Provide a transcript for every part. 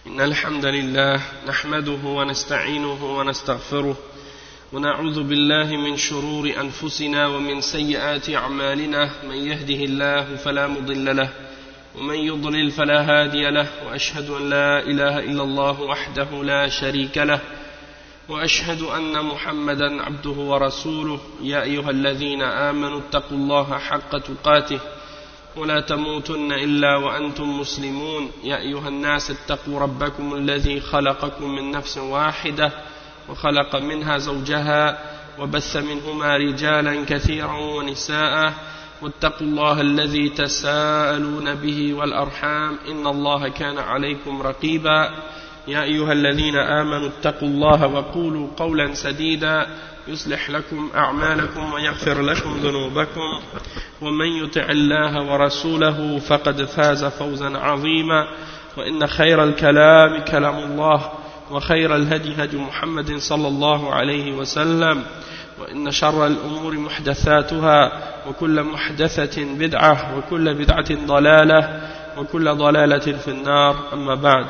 إن الحمد لله نحمده ونستعينه ونستغفره ونعوذ بالله من شرور أنفسنا ومن سيئات أعمالنا من يهده الله فلا مضل له ومن يضلل فلا هادي له وأشهد أن لا إله إلا الله وحده لا شريك له وأشهد أن محمدا عبده ورسوله يا أيها الذين آمنوا اتقوا الله حق تقاته ولا تموتن إلا وأنتم مسلمون يا أيها الناس اتقوا ربكم الذي خلقكم من نفس واحدة وخلق منها زوجها وبث منهما رجالا كثيرا ونساء واتقوا الله الذي تساءلون به والأرحام إن الله كان عليكم رقيبا يا أيها الذين آمنوا اتقوا الله وقولوا قولا سديدا يصلح لكم أعمالكم ويغفر لكم ذنوبكم ومن يطع الله ورسوله فقد فاز فوزا عظيما وإن خير الكلام كلام الله وخير الهدي هدي محمد صلى الله عليه وسلم وإن شر الأمور محدثاتها وكل محدثة بدعة وكل بدعة ضلالة وكل ضلالة في النار أما بعد.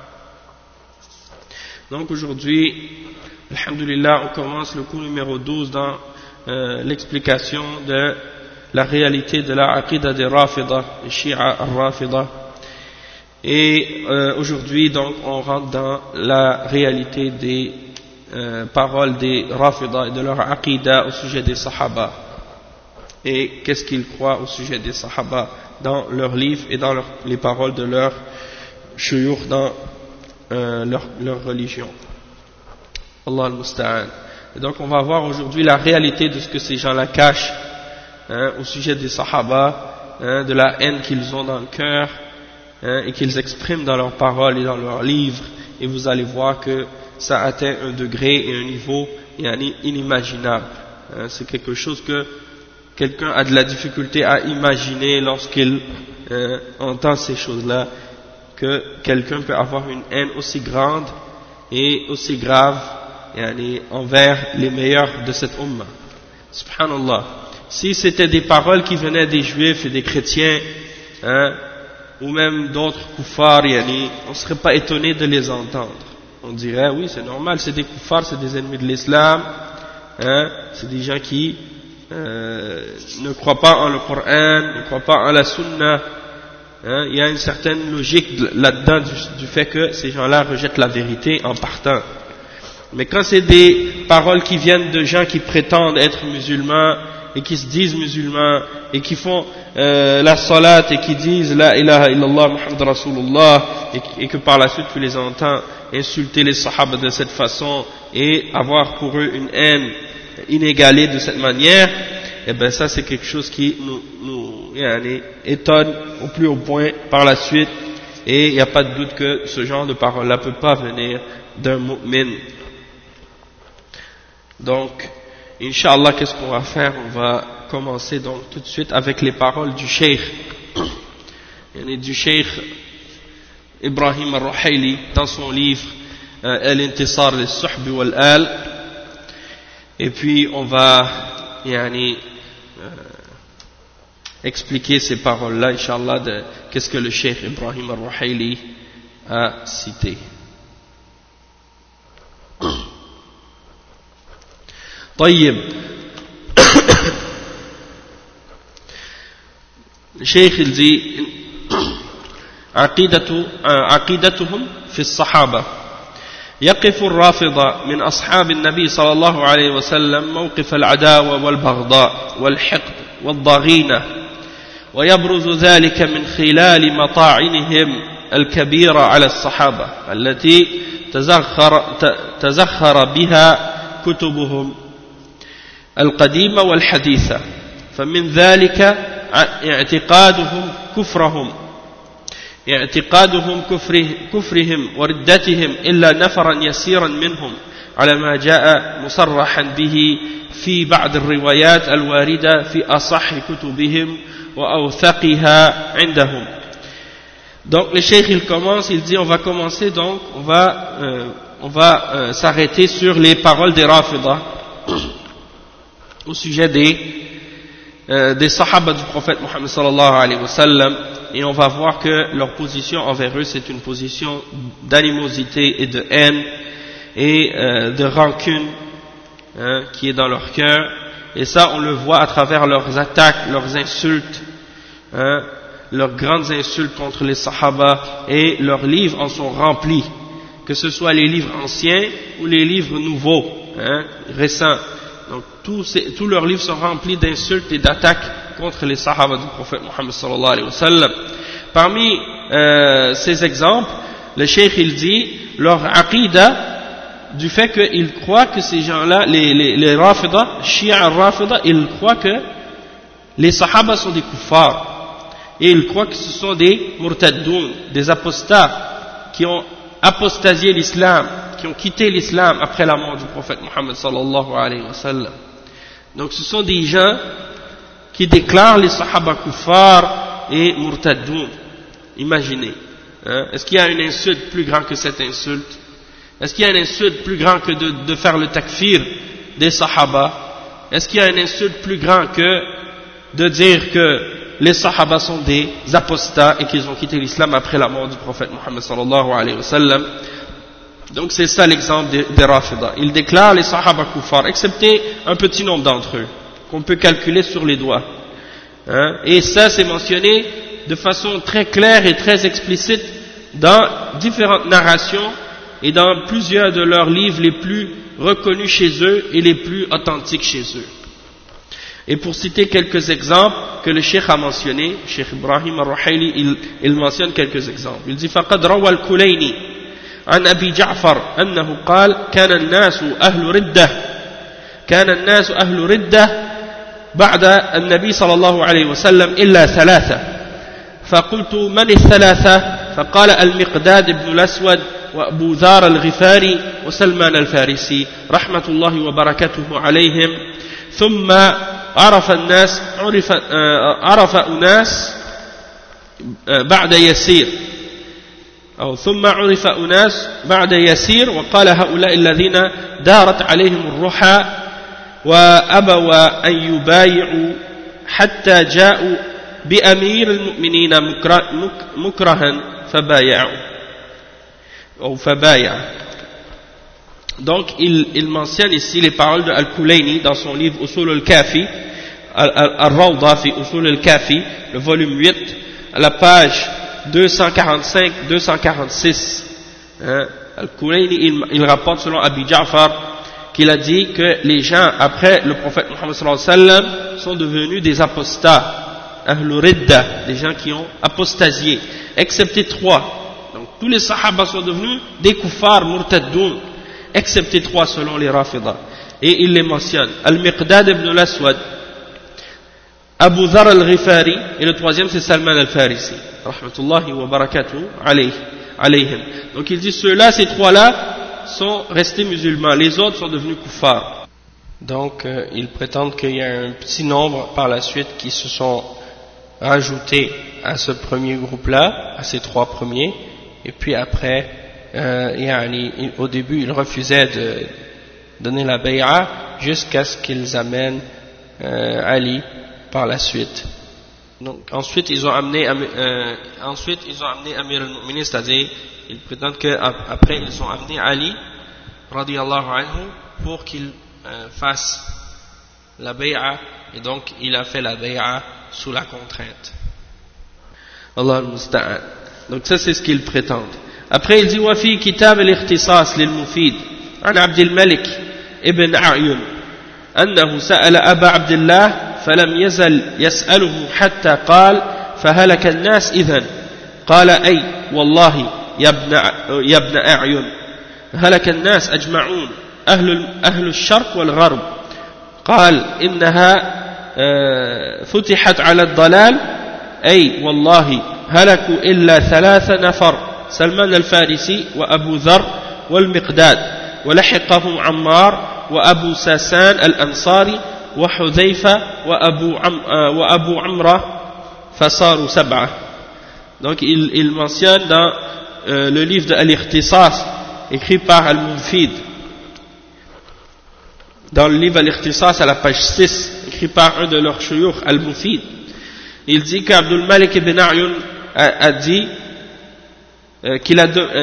Donc aujourd'hui, alhamdulillah, on commence le cours numéro 12 dans l'explication de la réalité de la aqidah des Rafida, les Shia al-Rafida. Et aujourd'hui, donc, on rentre dans la réalité des paroles des Rafida et de leur aqidah au sujet des Sahaba. Et qu'est-ce qu'ils croient au sujet des Sahaba dans leurs livres et dans les paroles de leurs shuyukh dans leur religion. Allah al-Musta'an. Et donc on va voir aujourd'hui la réalité de ce que ces gens-là cachent au sujet des Sahaba, de la haine qu'ils ont dans le cœur et qu'ils expriment dans leurs paroles et dans leurs livres. Et vous allez voir que ça atteint un degré et un niveau inimaginable. C'est quelque chose que quelqu'un a de la difficulté à imaginer lorsqu'il entend ces choses-là, que quelqu'un peut avoir une haine aussi grande et aussi grave envers les meilleurs de cette umma. Subhanallah. Si c'était des paroles qui venaient des juifs et des chrétiens, ou même d'autres kuffars, on ne serait pas étonné de les entendre. On dirait, oui, c'est normal, c'est des kuffars, c'est des ennemis de l'islam, c'est des gens qui ne croient pas en le Coran, ne croient pas en la Sunna. Il y a une certaine logique là-dedans du fait que ces gens-là rejettent la vérité en partant. Mais quand c'est des paroles qui viennent de gens qui prétendent être musulmans et qui se disent musulmans et qui font la salat et qui disent la ilaha illallah Muhammad Rasulullah et que par la suite tu les entends insulter les sahaba de cette façon et avoir pour eux une haine inégalée de cette manière, et bien ça c'est quelque chose qui nous étonne au plus haut point par la suite, et il n'y a pas de doute que ce genre de parole-là ne peut pas venir d'un mu'min. Donc, Inch'Allah, qu'est-ce qu'on va faire? On va commencer donc tout de suite avec les paroles du Cheikh, du Cheikh Ibrahim al-Ruhayli dans son livre Al-Intisar lis-Suhb wal-Al, et puis on va expliquer ces paroles-là, Inch'Allah, de qu'est-ce que le Cheikh Ibrahim al-Ruhayli a cité. طيب. Le Cheikh il dit عقيدتهم في الصحابة. يقف الرافضة من أصحاب النبي صلى الله عليه وسلم موقف العداوة والبغضاء والحقد والضغينة، ويبرز ذلك من خلال مطاعنهم الكبيرة على الصحابة التي تزخر بها كتبهم القديمة والحديثة. فمن ذلك اعتقادهم كفرهم وردتهم إلا نفرا يسيرا منهم على ما جاء مصرحا به في بعض الروايات الواردة في أصح كتبهم وأوثقها عندهم. Donc le cheikh il commence, il dit on va commencer donc, on va s'arrêter sur les paroles des Rafida au sujet des sahaba du prophète Mohammed sallallahu alayhi wa sallam, et on va voir que leur position envers eux c'est une position d'animosité et de haine et de rancune qui est dans leur cœur, et ça on le voit à travers leurs attaques, leurs insultes, leurs grandes insultes contre les sahaba, et leurs livres en sont remplis, que ce soit les livres anciens ou les livres nouveaux, récents. Donc tous leurs livres sont remplis d'insultes et d'attaques contre les sahaba du prophète Mohammed sallallahu alayhi wa sallam. Parmi ces exemples, le cheikh il dit leur aqidah, du fait qu'ils croient que ces gens-là, les Rafida, Shia Rafida, ils croient que les Sahaba sont des kuffars, et ils croient que ce sont des murtaddoun, des apostats qui ont apostasié l'islam, qui ont quitté l'islam après la mort du prophète Mohammed sallallahu alayhi wa sallam. Donc ce sont des gens qui déclarent les Sahaba kuffars et murtaddoun. Imaginez, est-ce qu'il y a une insulte plus grande que cette insulte? Est-ce qu'il y a une insulte plus grande que de faire le takfir des Sahaba? Est-ce qu'il y a une insulte plus grande que de dire que les Sahaba sont des apostats et qu'ils ont quitté l'islam après la mort du prophète Mohammed sallallahu alayhi wa sallam? Donc c'est ça l'exemple des Rafida. Ils déclarent les Sahaba kuffar, excepté un petit nombre d'entre eux, qu'on peut calculer sur les doigts. Et ça c'est mentionné de façon très claire et très explicite dans différentes narrations et dans plusieurs de leurs livres les plus reconnus chez eux et les plus authentiques chez eux. Et pour citer quelques exemples que le cheikh a mentionné, Cheikh Ibrahim al-Ruhayli, il mentionne quelques exemples. Il dit فقد روى الكليني عن أبي جعفر أنه قال كان الناس أهل ردة بعد النبي صلى الله عليه وسلم إلا ثلاثة فقلت من الثلاثة فقال المقداد بن الأسود وأبو ذر الغفاري وسلمان الفارسي رحمة الله وبركاته عليهم ثم عرف أناس بعد يسير وقال هؤلاء الذين دارت عليهم الرحى وأبوا أن يبايعوا حتى جاءوا بأمير المؤمنين مكرها فبايع. Donc il mentionne ici les paroles de Al-Kulayni dans son livre Usul al-Kafi, Al-Rawda fi Usul al-Kafi, le volume 8, à la page 245-246. Al-Kulayni il rapporte selon Abi Ja'far qu'il a dit que les gens après le prophète Mohammed sallallahu alayhi wa sallam sont devenus des apostats, Ahlul Ridda, des gens qui ont apostasié, excepté trois. Donc tous les sahaba sont devenus des kuffars murtaddoun, excepté trois selon les Rafida. Et il les mentionne, Al-Miqdad ibn al-Aswad, Abu Dhar al-Ghifari, et le troisième c'est Salman al-Farisi, rahmatullahi wa barakatuh alayhim. Donc il dit ceux-là, ces trois-là sont restés musulmans, les autres sont devenus kuffars. Donc ils prétendent qu'il y a un petit nombre par la suite qui se sont rajoutés à ce premier groupe-là, à ces trois premiers, et puis après au début ils refusaient de donner la bay'a jusqu'à ce qu'ils amènent Ali par la suite. Donc ensuite ils ont amené Amir al-Mu'minin, c'est-à-dire ils prétendent qu'après ils ont amené Ali radiyallahu anhu pour qu'il fasse la bay'a, et donc il a fait la bay'a sous la contrainte. Allah al-Musta'an. Donc ça c'est ce qu'ils prétendent. Après il dit وفي كتاب الاختصاص للمفيد عن عبد الملك ابن أعين أنه سأل أبا عبد الله فلم يزل يسأله حتى قال فهلك الناس إذن قال أي والله يا ابن أعين هلك الناس أجمعون أهل الشرق والغرب قال إنها فتحت على الضلال أي والله هلكوا إلا ثلاث نفر سلمان الفارسي وأبو ذر والمقداد ولحقهم عمار وأبو ساسان الأنصاري وحذيفة وأبو عمرة فصاروا سبعة. Donc il mentionne dans le livre de Al-Ikhtisas écrit par Al-Mufid, dans le livre Al-Ikhtisas à la page 6 écrit par un de leurs shuyukh, Al-Mufid. Il dit qu'Abdul Malik ibn A'yun a dit qu'il a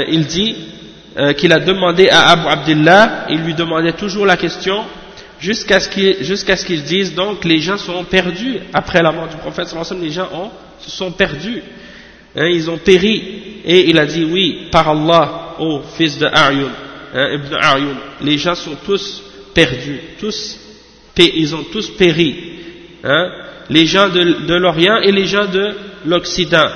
demandé à Abu Abdullah, il lui demandait toujours la question jusqu'à ce qu'il dise donc les gens sont perdus après la mort du prophète sallallahu alayhi wa sallam, les gens se sont perdus, hein, ils ont péri, et il a dit oui, par Allah, ô fils de A'yun, ibn A'yun, les gens sont tous perdus, ils ont tous péri, hein, les gens de l'Orient et les gens de l'Occident.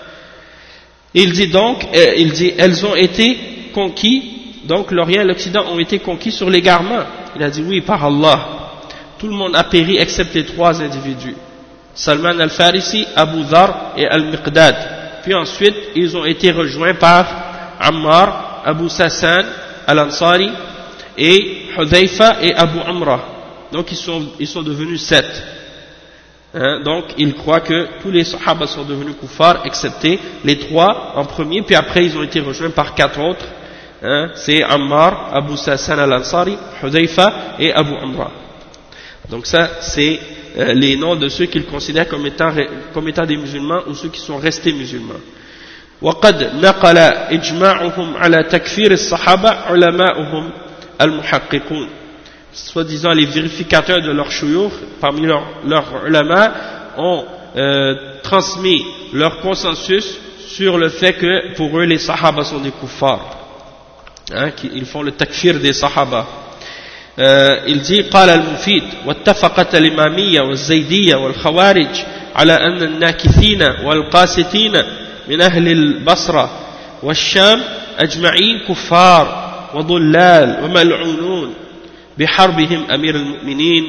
Il dit donc, elles ont été conquis, donc l'Orient et l'Occident ont été conquis sur l'égarement. Il a dit oui, par Allah. Tout le monde a péri excepté 3 individus. Salman al-Farisi, Abu Dhar et Al-Miqdad. Puis ensuite, ils ont été rejoints par Ammar, Abu Sassan, Al-Ansari et Hudhayfa et Abu Amra. Donc ils sont devenus 7. Hein, donc ils croient que tous les Sahaba sont devenus kuffars excepté les 3 en premier, puis après ils ont été rejoints par 4 autres. Hein, c'est Ammar, Abu Sassan al-Ansari, Hudhayfa et Abu Amra. Donc ça c'est les noms de ceux qu'ils considèrent comme étant des musulmans ou ceux qui sont restés musulmans. وقد نقل إجماعهم على تكفير الصحابة علماؤهم المحققون. Soi-disant les vérificateurs de leurs shuyukh, parmi leurs ulama, ont transmis leur consensus sur le fait que pour eux les sahaba sont des kuffars, hein, ils font le takfir des sahaba. Il dit قال المفيد واتفقت الإمامية والزيدية والخوارج على أن الناكثين والقاسطين من أهل البصرة والشام أجمعين كفار وضلال وملعونون بحربهم أمير المؤمنين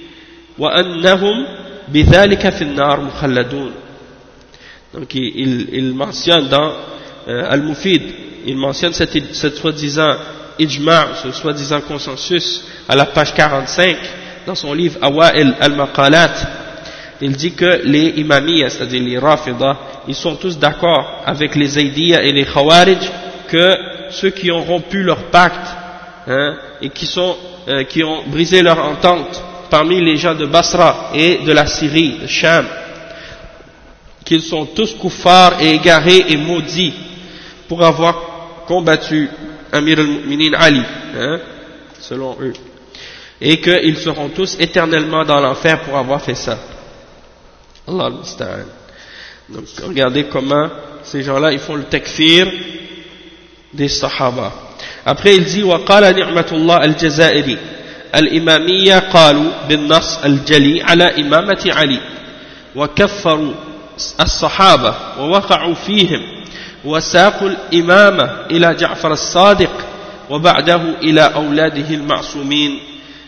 وأنهم بذلك في النار مخلدون. Donc il mentionne dans Al-Mufid, il mentionne cette soi-disant ijma', ce soi-disant consensus à la page 45 dans son livre Awa'il al-Maqalat. Il dit que les imamiyas, c'est-à-dire les rafidah, ils sont tous d'accord avec les zaydiyas et les khawarij que ceux qui ont rompu leur pacte, hein, et qui ont brisé leur entente parmi les gens de Basra et de la Syrie, de Sham, qu'ils sont tous kuffars et égarés et maudits pour avoir combattu Amir al-Mu'minin Ali, hein, selon eux, et qu'ils seront tous éternellement dans l'enfer pour avoir fait ça. Allah al-Musta'an. Donc regardez comment ces gens-là ils font le takfir des sahaba. Après il dit وقال نعمة الله الجزائري الإمامية قالوا بالنص الجلي على إمامة علي وكفروا الصحابة ووقعوا فيهم وساقوا الإمامة إلى جعفر الصادق وبعده إلى أولاده المعصومين.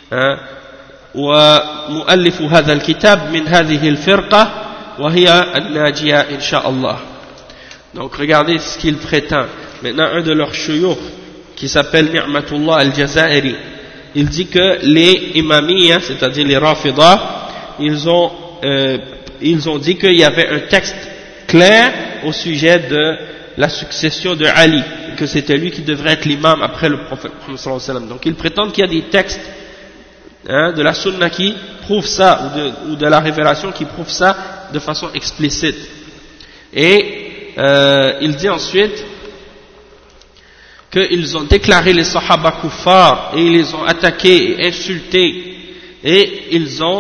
ومؤلف هذا الكتاب من هذه الفرقة وهي الناجية إن شاء الله. Donc regardez ce qu'il prétend. Maintenant un de leurs shuyukh qui s'appelle Ni'matullah al-Jazairi, il dit que les imamiyas, c'est-à-dire les rafidah, ils ont dit qu'il y avait un texte clair au sujet de la succession de Ali, que c'était lui qui devrait être l'imam après le prophète sallallahu alayhi wa sallam. Donc ils prétendent qu'il y a des textes, hein, de la sunna qui prouvent ça, ou de la révélation qui prouvent ça de façon explicite. Et il dit ensuite qu'ils ont déclaré les sahaba kuffar et ils les ont attaqués et insultés, et ils ont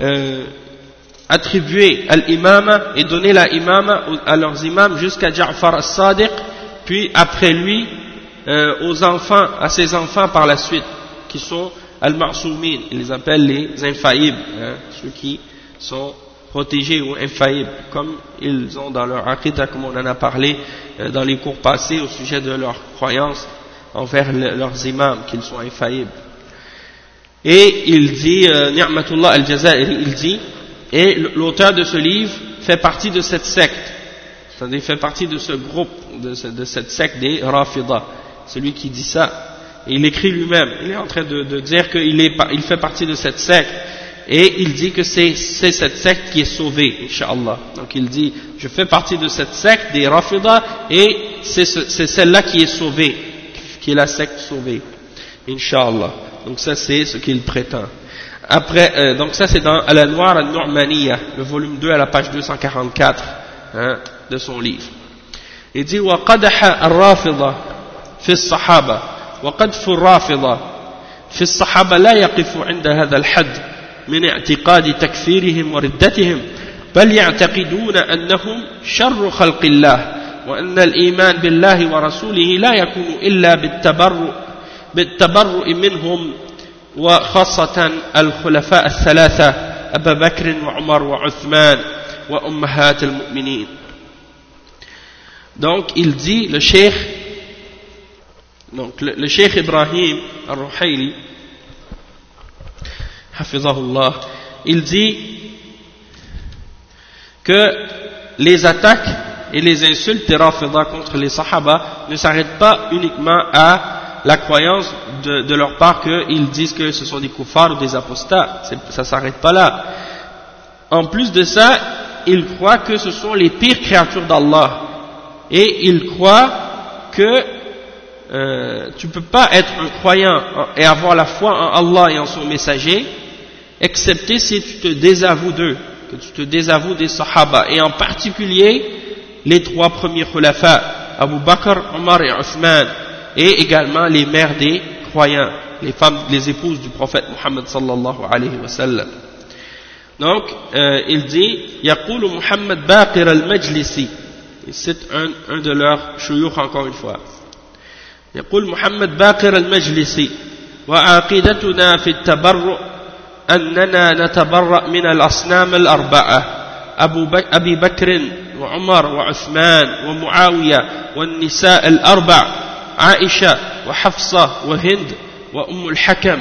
attribué al-imama et donné la imama à leurs imams jusqu'à Ja'far as-Sadiq, puis après lui à ses enfants par la suite, qui sont al-ma'soumin, ils les appellent les infaillibles, hein, ceux qui sont protégés ou infaillibles, comme ils ont dans leur aqidah, comme on en a parlé dans les cours passés au sujet de leur croyance envers leurs imams, qu'ils sont infaillibles. Et il dit, Ni'matullah al-Jazairi, il dit, et l'auteur de ce livre fait partie de cette secte, c'est-à-dire fait partie de ce groupe, de cette secte des Rafidah, celui qui dit ça. Et il écrit lui-même, il est en train de dire qu'il fait partie de cette secte, et il dit que c'est cette secte qui est sauvée, Inch'Allah. Donc il dit, je fais partie de cette secte des Rafidah, et c'est celle-là qui est sauvée, qui est la secte sauvée, Inch'Allah. Donc ça c'est ce qu'il prétend. après, donc ça c'est dans Al-Anwar al-Nu'maniyya, le volume 2 à la page 244 de son livre. Il dit وقدح الرافضة في الصحابة وقدف الرافضة في الصحابة لا يقف عند هذا الحد من اعتقاد تكفيرهم وردتهم بل يعتقدون أنهم شر خلق الله وأن الإيمان بالله ورسوله لا يكون إلا بالتبرؤ منهم وخاصة الخلفاء الثلاثة أبا بكر وعمر وعثمان وأمهات المؤمنين. Donc il dit, le cheikh Ibrahim al-Ruhayli hafizahullah, il dit que les attaques et les insultes des Rafida contre les Sahaba ne s'arrêtent pas uniquement à la croyance de leur part qu'ils disent que ce sont des kuffars ou des apostats. Ça ne s'arrête pas là. En plus de ça, ils croient que ce sont les pires créatures d'Allah. Et ils croient que tu ne peux pas être un croyant et avoir la foi en Allah et en son messager, excepté si tu te désavoues d'eux, que tu te désavoues des Sahaba, et en particulier les trois premiers khulafa, Abu Bakr, Omar et Uthman, et également les mères des croyants, les femmes, les épouses du prophète Muhammad sallallahu alayhi wa sallam. Donc, il dit, Yaqulu Muhammad Baqir al-Majlisi, c'est un de leurs shuyukh encore une fois. يقول محمد باقر المجلسي وعقيدتنا في التبرؤ أننا نتبرأ من الأصنام الأربعة أبي بكر وعمر وعثمان ومعاوية والنساء الأربع عائشة وحفصة وهند وأم الحكم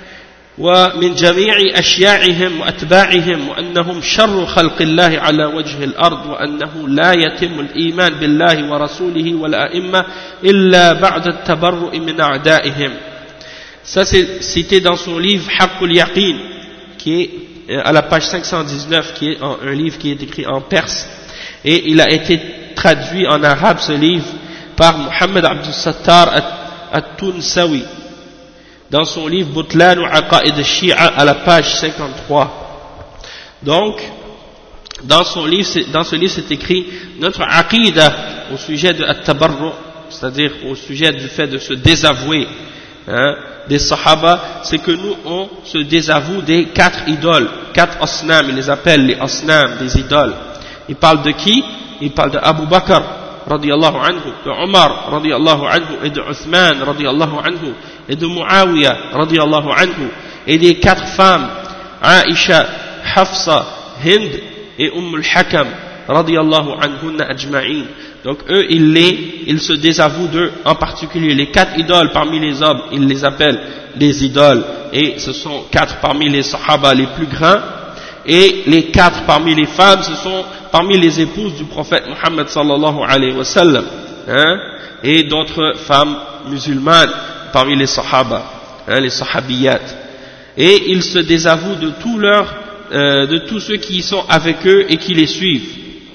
ومن جميع أشياعهم وأتباعهم وأنهم شر خلق الله على وجه الأرض وأنه لا يتم الإيمان بالله ورسوله والأئمة إلا بعد التبرؤ من أعدائهم. Ça c'est cité dans son livre Haqqul Yaqin, qui est à la page 519, qui est un livre qui est écrit en perse, et il a été traduit en arabe, ce livre, par Mohammed Abdul Sattar At-Tunsawi dans son livre Butlan ou Aqaid al-Shi'a à la page 53. Donc, dans ce livre c'est écrit notre aqida au sujet de at-tabarru, c'est-à-dire au sujet du fait de se désavouer des sahaba, c'est que nous on se désavoue des 4 idoles, 4 asnam, il les appelle les asnam, des idoles. Il parle de qui? Il parle de Abu Bakr radiyallahu anhu, de Omar radiyallahu anhu, et de Uthman radiyallahu anhu, et de Muawiyah radiyallahu anhu, et des 4 femmes, Aisha, Hafsa, Hind et al-Hakam radiyallahu anhunna ajma'in. Donc eux, ils se désavouent d'eux, en particulier les 4 idoles parmi les hommes, ils les appellent les idoles, et ce sont 4 parmi les sahaba les plus grands, et les 4 parmi les femmes, ce sont parmi les épouses du prophète Muhammad sallallahu alayhi wa sallam, et d'autres femmes musulmanes parmi les sahaba, les sahabiyat. Et ils se désavouent de tous ceux qui sont avec eux et qui les suivent.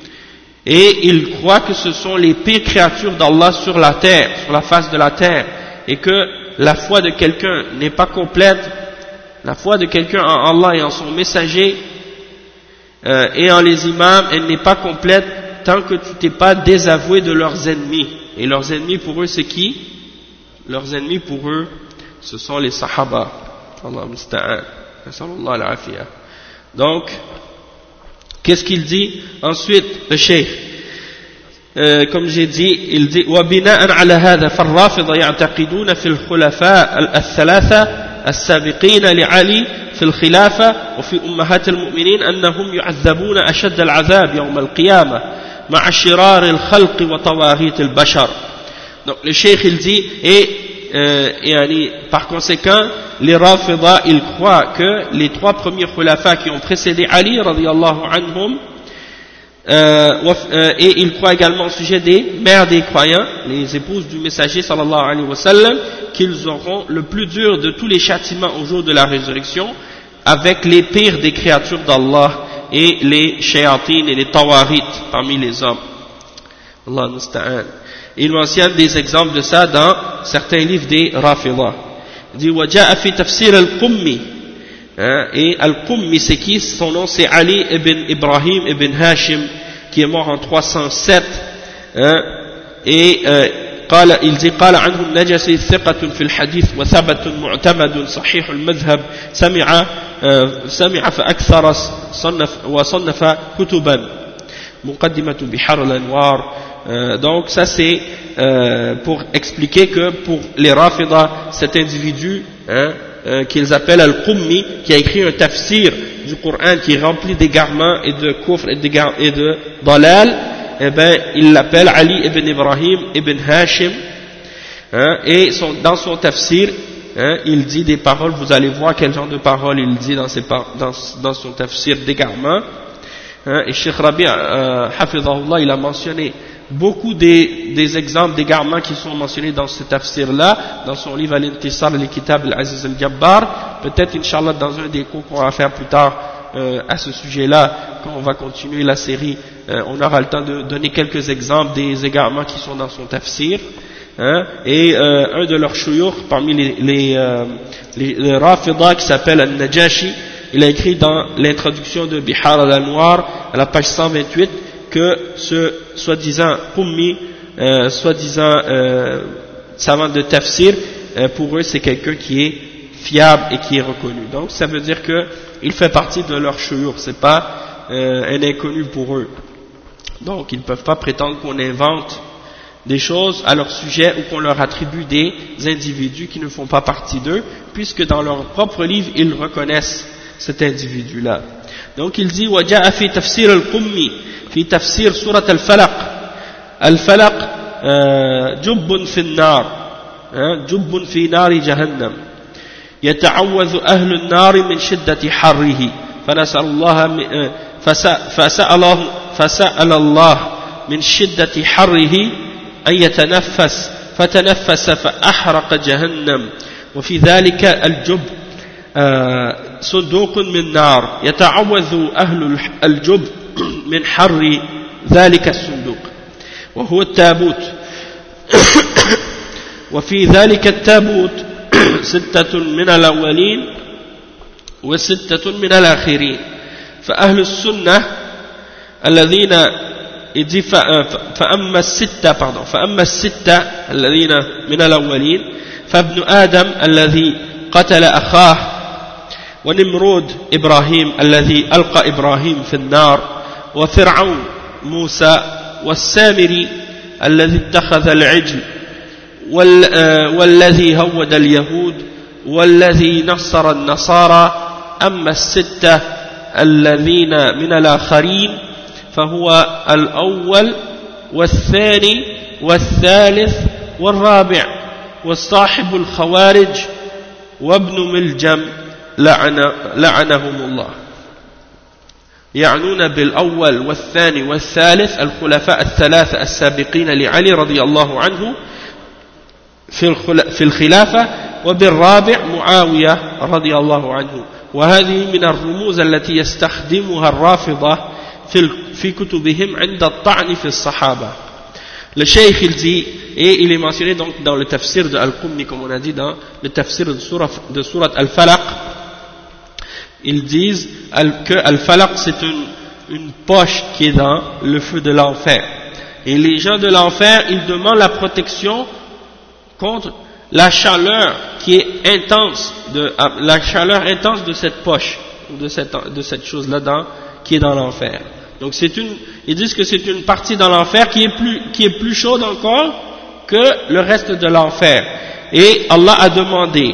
Et ils croient que ce sont les pires créatures d'Allah sur la terre, sur la face de la terre, et que la foi de quelqu'un n'est pas complète, la foi de quelqu'un en Allah et en son messager, et en les imams, elle n'est pas complète tant que tu t'es pas désavoué de leurs ennemis. Et leurs ennemis pour eux c'est qui? Leurs ennemis pour eux ce sont les sahaba. Allah musta'an. Sallallahu alayhi wa. Donc qu'est-ce qu'il dit ensuite le cheikh? Comme j'ai dit, il dit وبناء على هذا فالرافضة يعتقدون في الخلفاء الثلاثة السابقين لعلي في الخلافة وفي أمهات المؤمنين أنهم يعذبون أشد العذاب يوم القيامة مع شرار الخلق وطواغيت البشر. Donc le cheikh il dit par conséquent les Rafida ils croient que les 3 premiers khulafa qui ont précédé Ali radiyallahu anhum et ils croient également au sujet des mères des croyants, les épouses du messager sallallahu alayhi wa sallam, qu'ils auront le plus dur de tous les châtiments au jour de la résurrection avec les pires des créatures d'Allah et les shayatines et les tawarit parmi les hommes. Allah musta'an. Il mentionne des exemples de ça dans certains livres des Rafida. Il dit وجاء في تفسير القمي Hein, et Al-Qummi, c'est qui? Son nom c'est Ali ibn Ibrahim ibn Hashim, qui est mort en 307. Hein, et il dit قال عنه النجسي ثقة في الحديث وثبت معتمد صحيح المذهب سمع فأكثر وصنف كتبا مقدمة بحر الأنوار. Donc ça c'est pour expliquer que pour les Rafida, cet individu qu'ils appellent Al-Qummi, qui a écrit un tafsir du Coran qui est rempli d'égarements et de kufr et de dalal, eh ben, il l'appelle Ali ibn Ibrahim ibn Hashim, et dans son tafsir, il dit des paroles, vous allez voir quel genre de paroles il dit dans son tafsir d'égarement. Et Cheikh Rabi' Hafidhahullah, il a mentionné beaucoup des exemples d'égarements qui sont mentionnés dans ce tafsir-là, dans son livre Al-Intisar al-Kitab al-Aziz al-Jabbar. Peut-être, Inch'Allah, dans un des cours qu'on va faire plus tard à ce sujet-là, quand on va continuer la série, on aura le temps de donner quelques exemples des égarements qui sont dans son tafsir. Et un de leurs shuyukh, parmi les Rafida, qui s'appelle Al-Najashi, il a écrit dans l'introduction de Bihar al-Anwar, à la page 128, que ce soi-disant Qummi, soi-disant savant de tafsir, pour eux c'est quelqu'un qui est fiable et qui est reconnu. Donc ça veut dire qu'il fait partie de leur shuyukh, c'est pas un inconnu pour eux. Donc ils ne peuvent pas prétendre qu'on invente des choses à leur sujet ou qu'on leur attribue des individus qui ne font pas partie d'eux, puisque dans leur propre livre ils reconnaissent cet individu-là. Donc il dit وجاء في تفسير القمي في تفسير سورة الفلق الفلق جب في النار جب في نار جهنم يتعوذ أهل النار من شدة حره فنسأل الله فسأل الله من شدة حره أن يتنفس فتنفس فأحرق جهنم وفي ذلك الجب صندوق من نار يتعوذ أهل الجب من حر ذلك الصندوق وهو التابوت وفي ذلك التابوت 6 من الأولين و6 من الآخرين فأهل السنة الذين فأما الستة الذين من الأولين فابن آدم الذي قتل أخاه ونمرود إبراهيم الذي ألقى إبراهيم في النار وفرعون موسى والسامري الذي اتخذ العجل والذي هود اليهود والذي نصر النصارى أما الستة الذين من الآخرين فهو الأول والثاني والثالث والرابع والصاحب الخوارج وابن ملجم لعنهم الله يعنون بالأول والثاني والثالث الخلفاء الثلاثة السابقين لعلي رضي الله عنه في الخلافة وبالرابع معاوية رضي الله عنه وهذه من الرموز التي يستخدمها الرافضة في كتبهم عند الطعن في الصحابة. Le cheikh il dit, et il est mentionné donc dans le tafsir de Al-Qummi, comme on a dit dans le tafsir de Surat Al-Falaq, ils disent que Al-Falaq c'est une poche qui est dans le feu de l'enfer. Et les gens de l'enfer, ils demandent la protection contre la chaleur qui est intense, la chaleur intense de cette poche, de cette chose-là qui est dans l'enfer. Donc ils disent que c'est une partie dans l'enfer qui est plus chaude encore que le reste de l'enfer. Et Allah a demandé,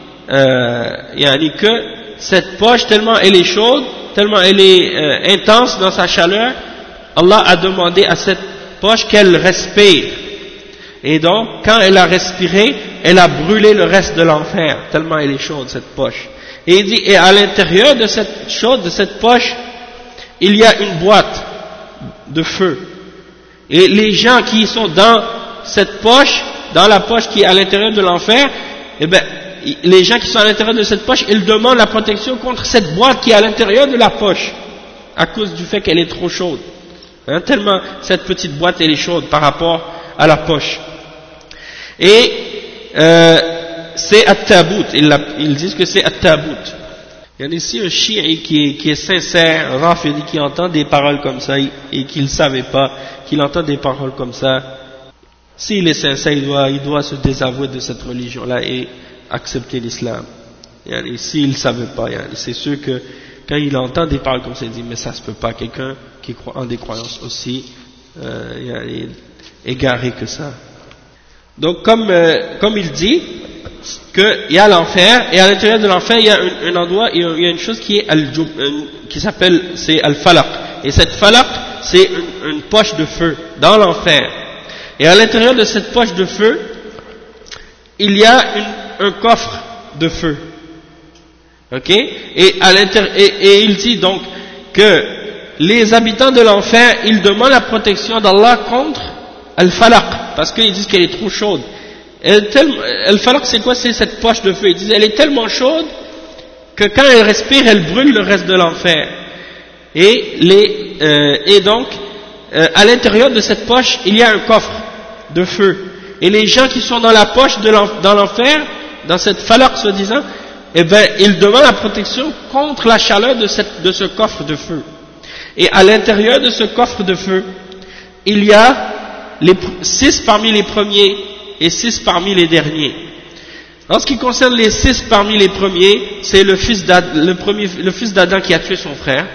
que cette poche, tellement elle est chaude, tellement elle est intense dans sa chaleur, Allah a demandé à cette poche qu'elle respire. Et donc, quand elle a respiré, elle a brûlé le reste de l'enfer, tellement elle est chaude cette poche. Et il dit, et à l'intérieur de cette poche, il y a une boîte de feu. Et les gens qui sont dans cette poche, dans la poche qui est à l'intérieur de l'enfer, eh ben, les gens qui sont à l'intérieur de cette poche, ils demandent la protection contre cette boîte qui est à l'intérieur de la poche, à cause du fait qu'elle est trop chaude. Tellement cette petite boîte elle est chaude par rapport à la poche. Et c'est at-tabout, ils disent que c'est at-tabout. Il y a ici un chiite qui est sincère, un rafidi qui entend des paroles comme ça et qu'il ne savait pas, qu'il entend des paroles comme ça. S'il est sincère, il doit se désavouer de cette religion-là et accepter l'islam. S'il ne savait pas, c'est sûr que quand il entend des paroles comme ça, il dit mais ça se peut pas, quelqu'un qui croit en des croyances aussi égaré que ça. Donc comme il dit qu'il y a l'enfer, et à l'intérieur de l'enfer il y a un endroit, il y a une chose qui est qui s'appelle, c'est al-falaq, et cette falaq c'est une poche de feu dans l'enfer, et à l'intérieur de cette poche de feu il y a un coffre de feu, ok, et il dit donc que les habitants de l'enfer ils demandent la protection d'Allah contre al-falaq, parce qu'ils disent qu'elle est trop chaude. Al-falaq c'est quoi? C'est cette poche de feu. Ils disent elle est tellement chaude que quand elle respire elle brûle le reste de l'enfer. Et donc à l'intérieur de cette poche il y a un coffre de feu, et les gens qui sont dans la poche dans l'enfer, dans cette falaq soi-disant, eh ben ils demandent la protection contre la chaleur de ce coffre de feu. Et à l'intérieur de ce coffre de feu il y a 6 parmi les premiers et 6 parmi les derniers. En ce qui concerne les 6 parmi les premiers, c'est le fils d'Adam qui a tué son frère.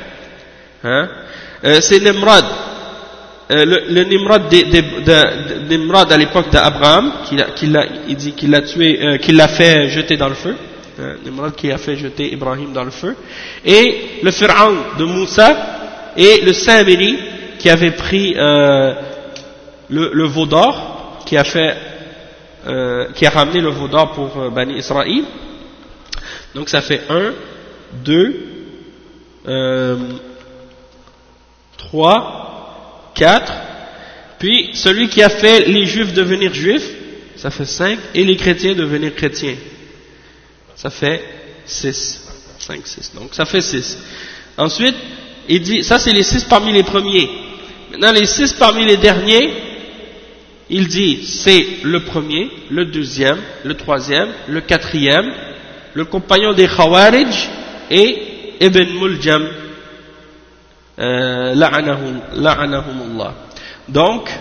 C'est Nimrod, le Nimrod à l'époque d'Abraham, qu'il l'a tué, qu'il l'a fait jeter dans le feu. Nimrod qui a fait jeter Ibrahim dans le feu. Et le Pharaon de Moussa et le Samiri qui avait pris le veau d'or, qui a ramené le veau d'or pour Bani Israël. Donc ça fait 1, 2, 3, 4, puis celui qui a fait les juifs devenir juifs, ça fait 5, et les chrétiens devenir chrétiens, ça fait 6, 5, 6, donc ça fait 6. Ensuite, il dit, ça c'est les 6 parmi les premiers. Maintenant les 6 parmi les derniers, il dit, c'est le premier, le deuxième, le troisième, le quatrième, le compagnon des Khawarij et Ibn Muljam, la'anahumullah. Donc,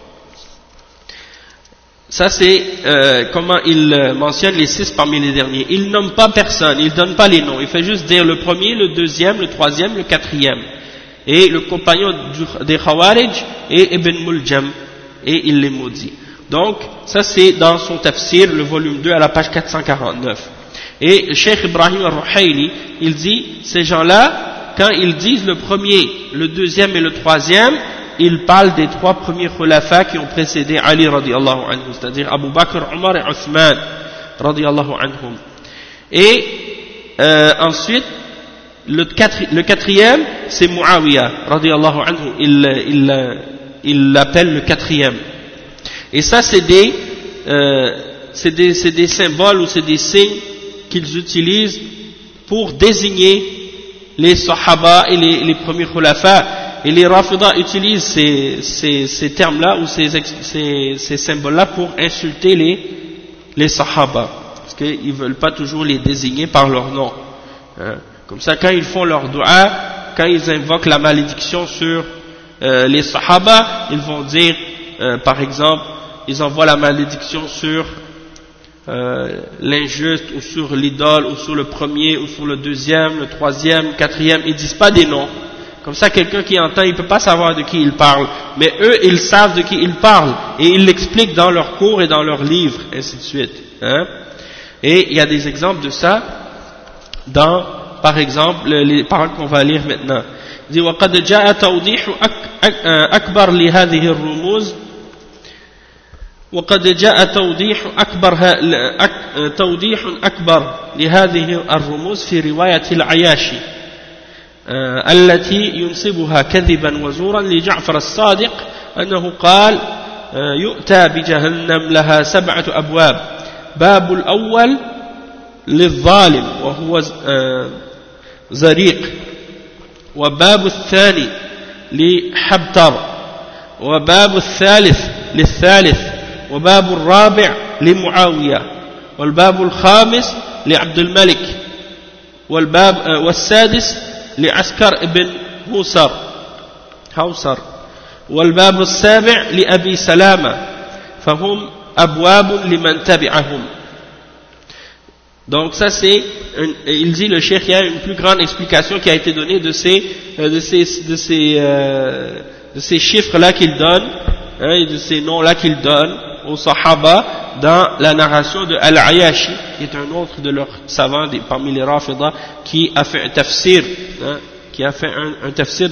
ça c'est comment il mentionne les 6 parmi les derniers. Il nomme pas personne, il donne pas les noms, il fait juste dire le premier, le deuxième, le troisième, le quatrième, et le compagnon des Khawarij et Ibn Muljam, et il les maudit. Donc, ça c'est dans son tafsir, le volume 2 à la page 449. Et le Cheikh Ibrahim al-Ruhayli, il dit, ces gens-là, quand ils disent le premier, le deuxième et le troisième, ils parlent des 3 premiers khulafa qui ont précédé Ali radiallahu anhu, c'est-à-dire Abu Bakr, Omar et Uthman radiallahu anhum. Et ensuite, le quatrième, c'est Muawiyah radiallahu anhu, il l'appelle le quatrième. Et ça c'est des symboles ou c'est des signes qu'ils utilisent pour désigner les sahaba et les premiers khulafa. Et les rafidah utilisent ces termes-là ou ces symboles-là pour insulter les sahaba, parce qu'ils ne veulent pas toujours les désigner par leur nom. Comme ça, quand ils font leur dua, quand ils invoquent la malédiction sur les sahaba, ils vont dire, par exemple, ils envoient la malédiction sur l'injuste, ou sur l'idole, ou sur le premier, ou sur le deuxième, le troisième, quatrième. Ils disent pas des noms. Comme ça, quelqu'un qui entend, il peut pas savoir de qui il parle. Mais eux, ils savent de qui ils parlent. Et ils l'expliquent dans leurs cours et dans leurs livres, ainsi de suite. Et il y a des exemples de ça dans, par exemple, les paroles qu'on va lire maintenant. Il dit, وَقَدْ جَاءَ تَوْضِيحُ أكبر لهذه الرموز وقد جاء توضيح أكبر لهذه الرموز في رواية العياشي التي ينسبها كذبا وزورا لجعفر الصادق أنه قال يؤتى بجهنم لها 7 أبواب باب الأول للظالم وهو زريق وباب الثاني لحبتر وباب الثالث للثالث وباب الرابع لمعاوية والباب الخامس لعبد الملك والباب والسادس لعسكر ابن هوسر والباب السابع لأبي سلامة فهم أبواب لمن تبعهم. Donc ça c'est, il dit le cheikh, il y a une plus grande explication qui a été donnée de ces chiffres là qu'il donne, et de ces noms là qu'il donne aux Sahaba dans la narration de Al-Ayashi, qui est un autre de leurs savants parmi les Rafida, qui a fait un tafsir, un tafsir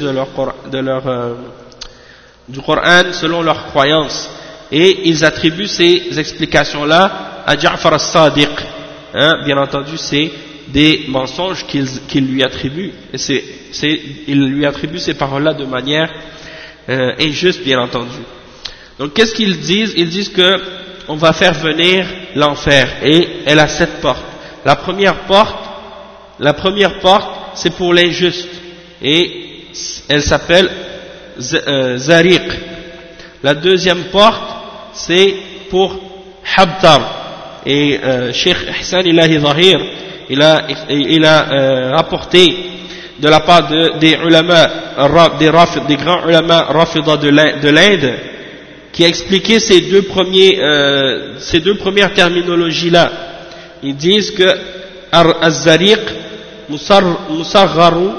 du Coran selon leurs croyances, et ils attribuent ces explications là à Ja'far as-Sadiq. Bien entendu, c'est des mensonges qu'ils lui attribuent, et ils lui attribuent ces paroles-là de manière injuste, bien entendu. Donc, qu'est-ce qu'ils disent? Ils disent que on va faire venir l'enfer, et elle a 7 portes. La première porte, c'est pour l'injuste, et elle s'appelle Zariq. La deuxième porte, c'est pour Habtar. Et Cheikh Ihsan Ilahi Zahir, il a rapporté de la part des grands ulama Rafida de l'Inde, qui a expliqué ces deux premières terminologies là. Ils disent que Az-Zariq Musargharu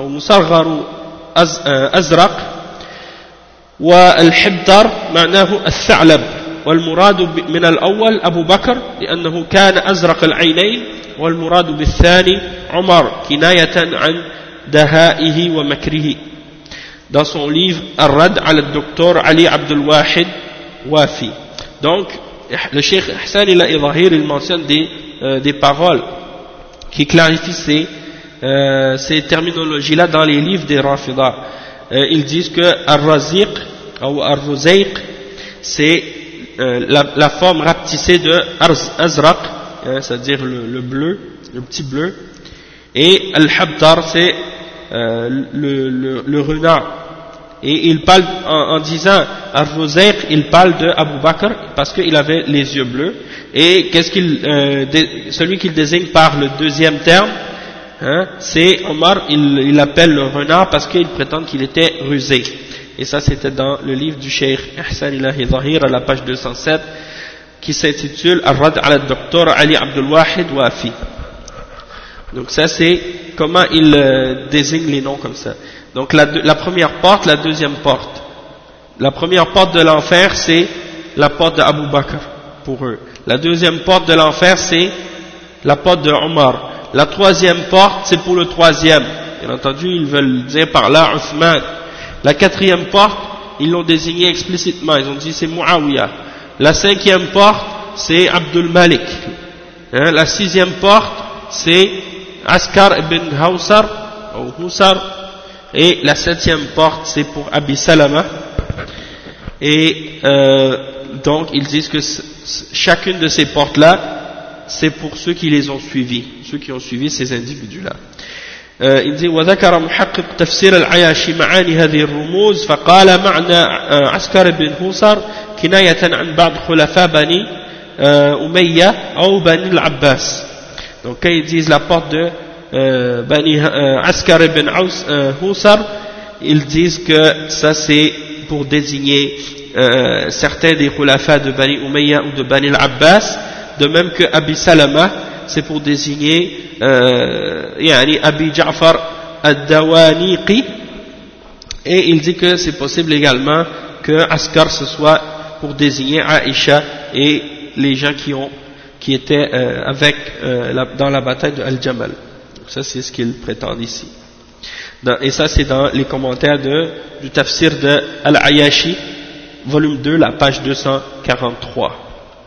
Azraq wa Al-Hibtar معناه الثعلب والمراد من الأول أبو بكر لأنه كان أزرق العينين والمراد بالثاني عمر كناية عن دهائه ومكره. Dans son livre Ar-Rad al Dr Ali Abdul Wahid Wafi. Donc le Cheikh Ihsan Ilahi Zahir, il mentionne des paroles qui clarifient ces terminologies là dans les livres des Rafida. Ils disent que Ar-Raziq ou Ar-Ruzaiq, c'est la forme rapetissée de Azraq, c'est-à-dire le bleu, le petit bleu, et Al-Habtar, c'est le renard. Et il parle, en disant Ar-Ruzaiq, il parle de Abu Bakr parce qu'il avait les yeux bleus. Et celui qu'il désigne par le deuxième terme, c'est Omar, il l'appelle le renard parce qu'il prétend qu'il était rusé. Et ça, c'était dans le livre du Cheikh Ihsan Ilahi Zahir, à la page 207, qui s'intitule Ar-Rad ala Dr Ali Abdul Wahid Wafi. Donc ça, c'est comment il désigne les noms comme ça. Donc la première porte, la deuxième porte. La première porte de l'enfer, c'est la porte de Abu Bakr, pour eux. La deuxième porte de l'enfer, c'est la porte de Omar. La troisième porte, c'est pour le troisième. Bien entendu, ils veulent dire par là Uthman. La quatrième porte, ils l'ont désigné explicitement, ils ont dit c'est Muawiyah. La cinquième porte, c'est Abdul Malik. La sixième porte, c'est Askar ibn Hawsar, ou Husar. Et la septième porte, c'est pour Abi Salama. Et donc, ils disent que chacune de ces portes-là, c'est pour ceux qui les ont suivis, ceux qui ont suivi ces individus-là. Il dit وذكر محقق تفسير العياشي معاني هذه الرموز فقال معنى عسكر بن هوسر كناية عن بعض خلفاء بني أمية أو بني العباس. Donc quand ils disent la porte de Bani Askar ibn Husar, ils disent que ça c'est pour désigner certains des khulafas de Bani Umayya ou de Bani al-Abbas, de même que Abi Salama, c'est pour désigner Abi Ja'far ad-Dawaniqi, et il dit que c'est possible également que Askar ce soit pour désigner Aïcha et les gens qui étaient dans la bataille de Al-Jamal. Ça c'est ce qu'il prétend ici. Et ça c'est dans les commentaires du tafsir de Al-Ayashi, volume 2, la page 243.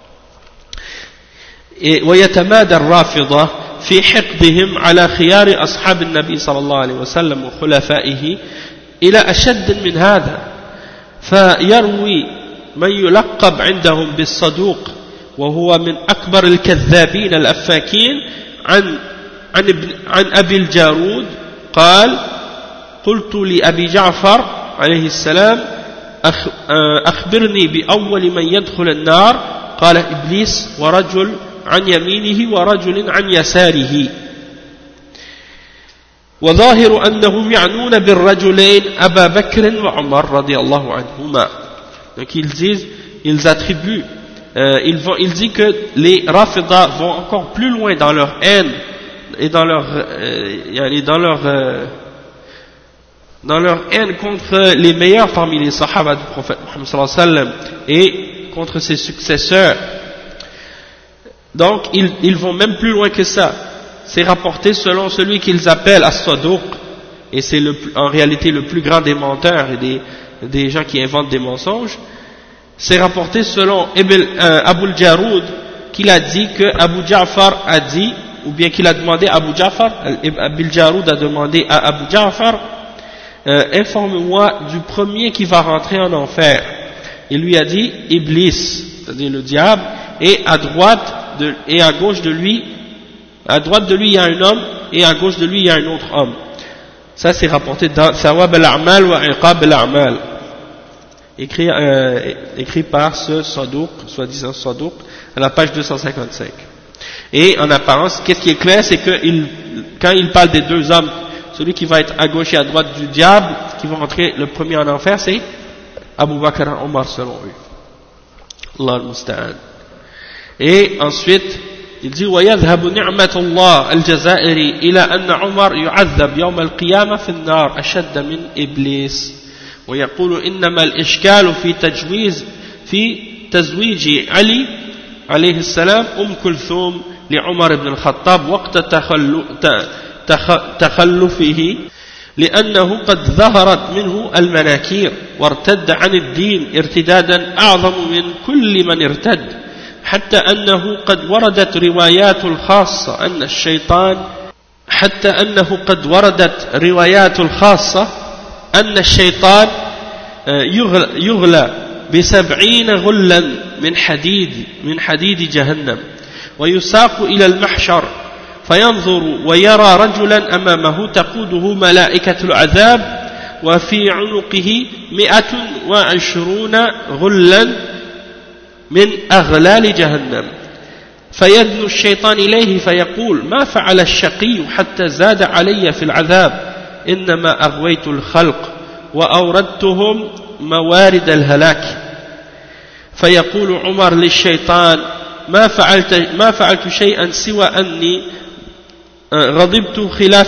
ويتمادى الرافضة في حقدهم على خيار أصحاب النبي صلى الله عليه وسلم وخلفائه إلى أشد من هذا، فيروي من يلقب عندهم بالصدوق وهو من أكبر الكذابين الأفاكين عن أبي الجارود قال قلت لأبي جعفر عليه السلام أخبرني بأول من يدخل النار قال إبليس ورجل عن يمينه ورجل عن يساره. وظاهر أنهم يعنون بالرجلين أبا بكر وعمر رضي الله عنهما. Donc ils attribuent, ils disent que les Rafida vont encore plus loin dans leur haine et dans leur haine contre les meilleurs parmi les Sahaba du prophète Muhammad sallallahu alayhi wa sallam et contre ses successeurs. Donc ils vont même plus loin que ça. C'est rapporté selon celui qu'ils appellent As-Saduq, et c'est en réalité le plus grand des menteurs et des gens qui inventent des mensonges. C'est rapporté selon Abu al-Jaroud, qu'il a dit que Abu Ja'far a dit, ou bien qu'il a demandé à Abu Ja'far, Abu al-Jaroud a demandé à Abu Ja'far, informe-moi du premier qui va rentrer en enfer. Il lui a dit Iblis, c'est-à-dire le diable, et à gauche de lui, à droite de lui il y a un homme, et à gauche de lui il y a un autre homme. Ça c'est rapporté dans Thawab al-A'mal wa Iqab al-A'mal, écrit par ce Saduq, soi-disant Saduq, à la page 255. Et en apparence, qu'est-ce qui est clair, c'est que quand il parle des deux hommes, celui qui va être à gauche et à droite du diable, qui va rentrer le premier en enfer, c'est Abu Bakr et Omar selon eux. Allah al-Musta'an. Et ensuite, il dit وَيَذْهَبُ نِعْمَةُ اللَّهِ الْجَزَائِرِ إِلَى أَنَّ عُمَرْ يُعَذَّبْ يَوْمَ الْقِيَامَةِ فِي النَّارِ أَشَدَّ مِنْ إِبْلِيسِ ويقول إنما الإشكال في تزويج علي عليه السلام كلثوم لعمر بن الخطاب وقت تخلفه لأنه قد ظهرت منه المناكير وارتد عن الدين ارتدادا أعظم من كل من ارتد حتى أنه قد وردت روايات الخاصة أن الشيطان يغلى ب70 غلا من حديد جهنم ويساق إلى المحشر فينظر ويرى رجلا أمامه تقوده ملائكة العذاب وفي عنقه 120 غلا من أغلال جهنم فيدنو الشيطان إليه فيقول ما فعل الشقي حتى زاد علي في العذاب إنما أغويت الخلق وأوردتهم موارد الهلاك فيقول عمر للشيطان ما فعلت شيئا سوى أني غصبت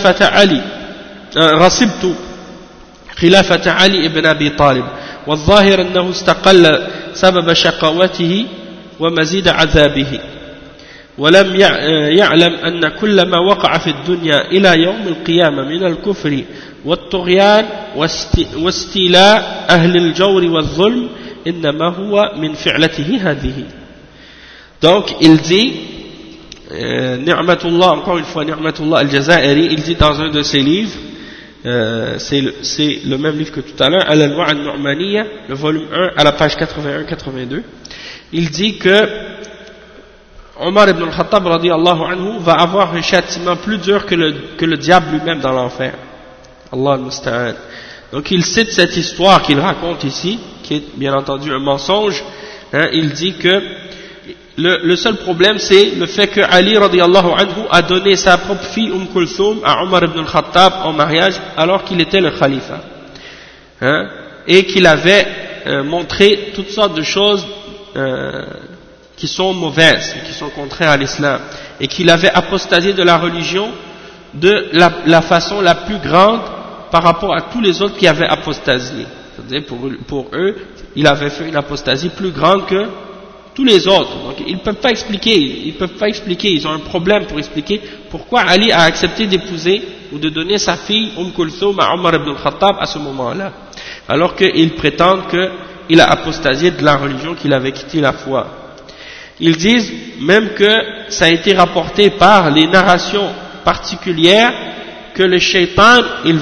خلافة علي بن أبي طالب والظاهر أنه استقل سبب شقوته ومزيد عذابه ولم يعلم أن كل ما وقع في الدنيا إلى يوم القيامة من الكفر والطغيان واستيلاء أهل الجور والظلم إنما هو من فعلته هذه. Donc il dit Ni'matullah, encore une fois Ni'matullah al-Jazairi, il dit dans un de ses livres, c'est le même livre que tout à l'heure, Al-Anwa' al-Nu'maniyya, le volume 1 à la page 81-82, il dit que Omar ibn al-Khattab radiyallahu anhu va avoir un châtiment plus dur que le diable lui-même dans l'enfer. Allah al-Musta'an. Donc il cite cette histoire qu'il raconte ici, qui est bien entendu un mensonge. Il dit que le seul problème c'est le fait que Ali radiyallahu anhu a donné sa propre fille Kulthum à Omar ibn al-Khattab en mariage alors qu'il était le khalifa. Et qu'il avait montré toutes sortes de choses qui sont mauvaises, qui sont contraires à l'islam, et qu'il avait apostasié de la religion de la façon la plus grande par rapport à tous les autres qui avaient apostasié. C'est-à-dire pour eux, il avait fait une apostasie plus grande que tous les autres. Donc ils ne peuvent pas expliquer, ils ont un problème pour expliquer pourquoi Ali a accepté d'épouser ou de donner sa fille Kulthum à Omar ibn al-Khattab à ce moment-là, alors qu'ils prétendent qu'il a apostasié de la religion, qu'il avait quitté la foi. Ils disent même que ça a été rapporté par les narrations particulières que le shaitan,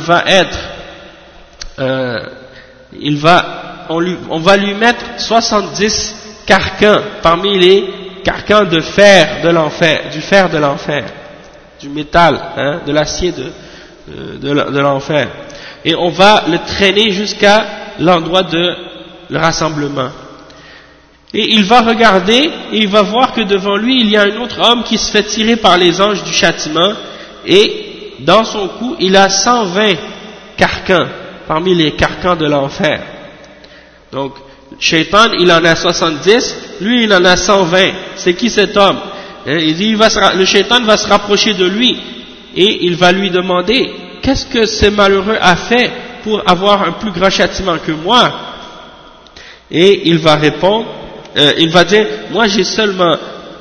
on va lui mettre 70 carcans parmi les carcans de fer de l'enfer, du fer de l'enfer, du métal, de l'acier de l'enfer, et on va le traîner jusqu'à l'endroit de le rassemblement. Et il va regarder et il va voir que devant lui il y a un autre homme qui se fait tirer par les anges du châtiment, et dans son cou il a 120 carcans parmi les carcans de l'enfer. Donc Shaitan il en a 70, lui il en a 120. C'est qui cet homme? Il dit le Shaitan va se rapprocher de lui et il va lui demander qu'est-ce que ce malheureux a fait pour avoir un plus grand châtiment que moi? Et il va répondre, il va dire moi j'ai seulement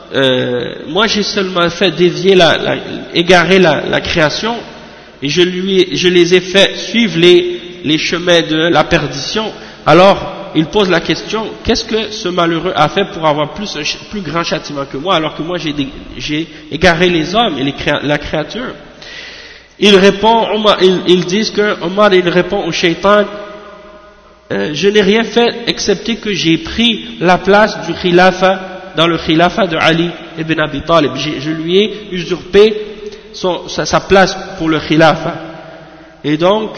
fait dévier égarer la création et je les ai fait suivre les chemins de la perdition. Alors il pose la question, qu'est-ce que ce malheureux a fait pour avoir un plus grand châtiment que moi, alors que moi j'ai égaré les hommes et la créature? Il répond, ils disent que Omar il répond au Shaitan, je n'ai rien fait excepté que j'ai pris la place du khilafa dans le khilafa de Ali ibn Abi Talib. Je lui ai usurpé sa place pour le khilafa. Et donc,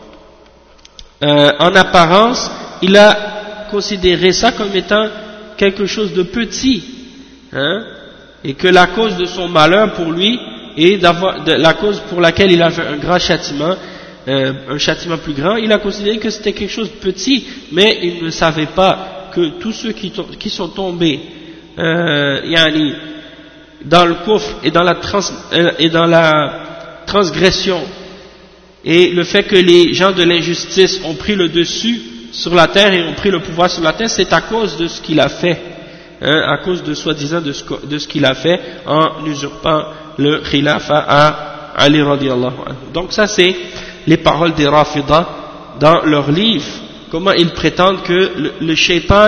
en apparence, il a considéré ça comme étant quelque chose de petit, et que la cause de son malheur pour lui et la cause pour laquelle il avait un grand châtiment, un châtiment plus grand, il a considéré que c'était quelque chose de petit, mais il ne savait pas que tous ceux qui sont tombés dans le kufr et dans la transgression, et le fait que les gens de l'injustice ont pris le dessus sur la terre et ont pris le pouvoir sur la terre, c'est à cause de ce qu'il a fait, à cause de soi-disant de ce qu'il a fait en usurpant le khilafa à Ali radiallahu anhu. Donc ça c'est les paroles des Rafidah dans leur livre, comment ils prétendent que le shaitan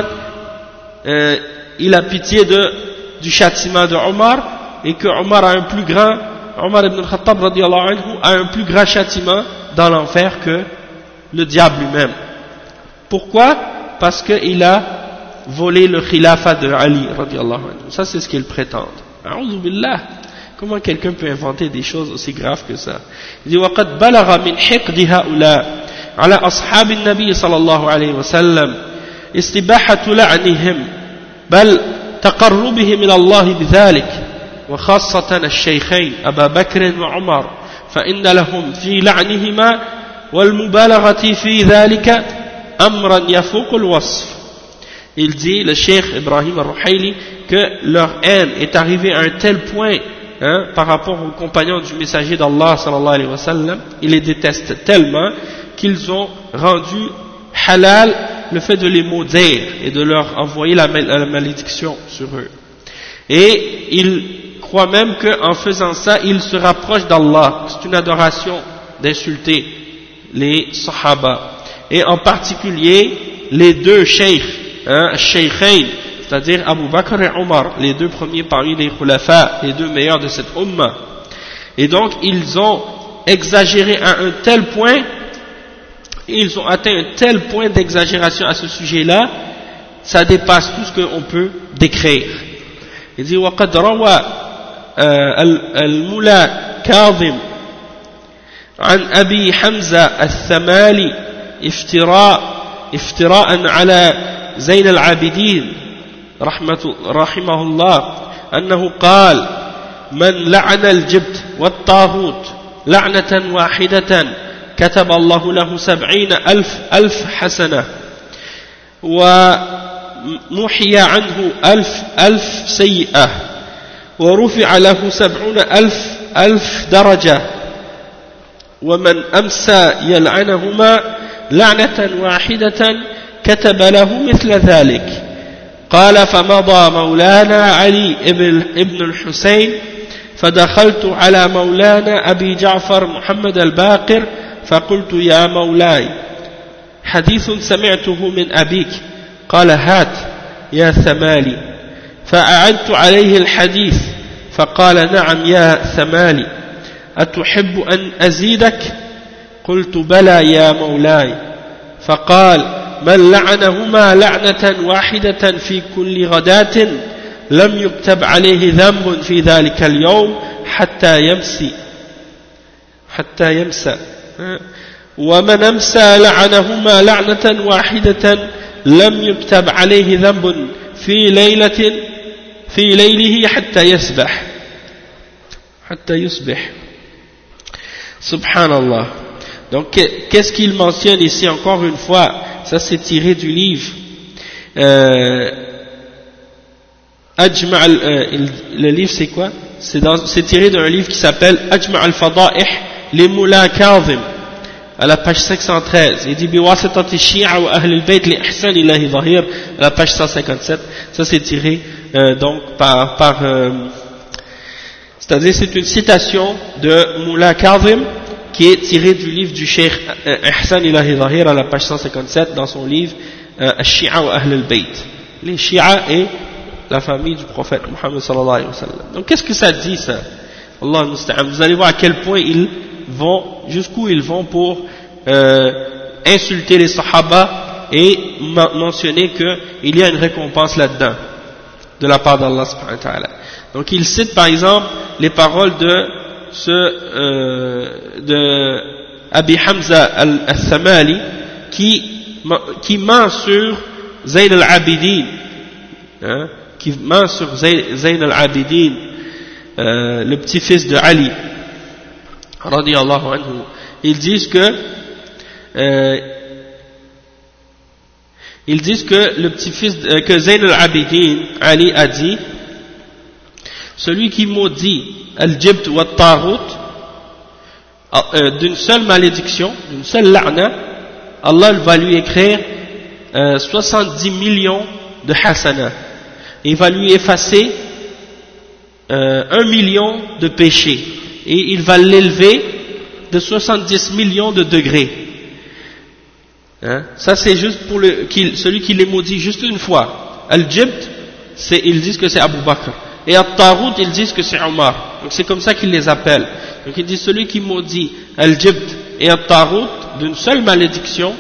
il a pitié du châtiment de Omar, et que Omar ibn al-Khattab radiallahu anhu a un plus grand châtiment dans l'enfer que le diable lui-même. Pourquoi? Parce qu'il a volé le khilafa de Ali radiallahu anhu. Ça c'est ce qu'ils prétendent. A'udhu billah. Comment quelqu'un peut inventer des choses aussi graves que ça? Il dit وَقَدْ بَلَغَ مِنْ حِقْدِ هَؤُلَاءِ عَلَى أَصْحَابِ النَّبِيِّ صلى الله عليه وسلم استباحة لعنهم بل تقربهم إلى الله بذلك وخاصة الشيخين أبا بكر وعمر فإن لهم في لعنهما والمبالغة في ذلك أمرا يفوق الوصف. Il dit, le cheikh Ibrahim al-Ruhayli, que leur haine est arrivée à un tel point par rapport aux compagnons du messager d'Allah sallallahu alayhi wa sallam, ils les détestent tellement qu'ils ont rendu halal le fait de les maudire et de leur envoyer la malédiction sur eux. Et ils croient même qu'en faisant ça, ils se rapprochent d'Allah. C'est une adoration d'insulter les sahaba. Et en particulier, les deux sheikhs, shaykhain, c'est-à-dire Abu Bakr et Omar, les deux premiers parmi les khulafa, les deux meilleurs de cette umma. Et donc, ils ont exagéré à un tel point, ils ont atteint un tel point d'exagération à ce sujet-là, ça dépasse tout ce qu'on peut décrire. Il dit وقد روى المولى كاظم عن أبي حمزة الثمالي افتراء على زين العابدين رحمه الله أنه قال من لعن الجبت والطاغوت لعنة واحدة كتب الله له 70,000 حسنة ومحي عنه 1,000 سيئة ورفع له 70,000 درجة ومن أمسى يلعنهما لعنة واحدة كتب له مثل ذلك. قال فمضى مولانا علي ابن الحسين فدخلت على مولانا أبي جعفر محمد الباقر فقلت يا مولاي حديث سمعته من أبيك. قال هات يا ثمالي. فأعدت عليه الحديث فقال نعم يا ثمالي أتحب أن أزيدك؟ قلت بلى يا مولاي. فقال من لعنهما لعنة واحدة في كل غداة لم يكتب عليه ذنب في ذلك اليوم حتى يمسى ومن أمسى لعنهما لعنة واحدة لم يكتب عليه ذنب في ليله حتى يصبح. Subhanallah. Donc qu'est-ce qu'il mentionne ici encore une fois? Ça c'est tiré du livre le livre c'est quoi? C'est tiré d'un livre qui s'appelle Ajma' al-Fada'ih li Moula Kazim à la page 513. Il dit biwasitati shi'a wa ahli al-bayt li ihsan ilahi zahir à la page 157. Ça c'est tiré donc c'est-à-dire c'est une citation de Moula Kazim qui est tirée du livre du Cheikh Ihsan ilahi zahir à la page 157 dans son livre Shi'a wa ahli al-bayt, les Shi'a et la famille du prophète Muhammad sallallahu alayhi wa sallam. Donc qu'est-ce que ça dit ça? Allah musta'an. Vous allez voir à quel point jusqu'où ils vont pour insulter les sahaba et mentionner qu'il y a une récompense là-dedans de la part d'Allah subhanahu wa ta'ala. Donc il cite par exemple les paroles de Abi Hamza al-Thamali qui ment sur Zayn al-Abidin, qui ment sur Zayn al-Abidin, le petit-fils de Ali radiyallahu anhu. Ils disent que le petit-fils que Zayn al-Abidin, Ali a dit, celui qui maudit al-Jibt wa al-Taghut d'une seule malédiction, d'une seule la'na, Allah va lui écrire 70 millions de hasana. Il va lui effacer 1 million de péchés et il va l'élever de 70 millions de degrés. Ça c'est juste pour celui qui les maudit juste une fois. Al-Jibt, ils disent que c'est Abu Bakr, et Al-Taghut ils disent que c'est Omar. Donc c'est comme ça qu'ils les appellent. Donc ils disent celui qui maudit Al-Jibt et Al-Taghut d'une seule malédiction,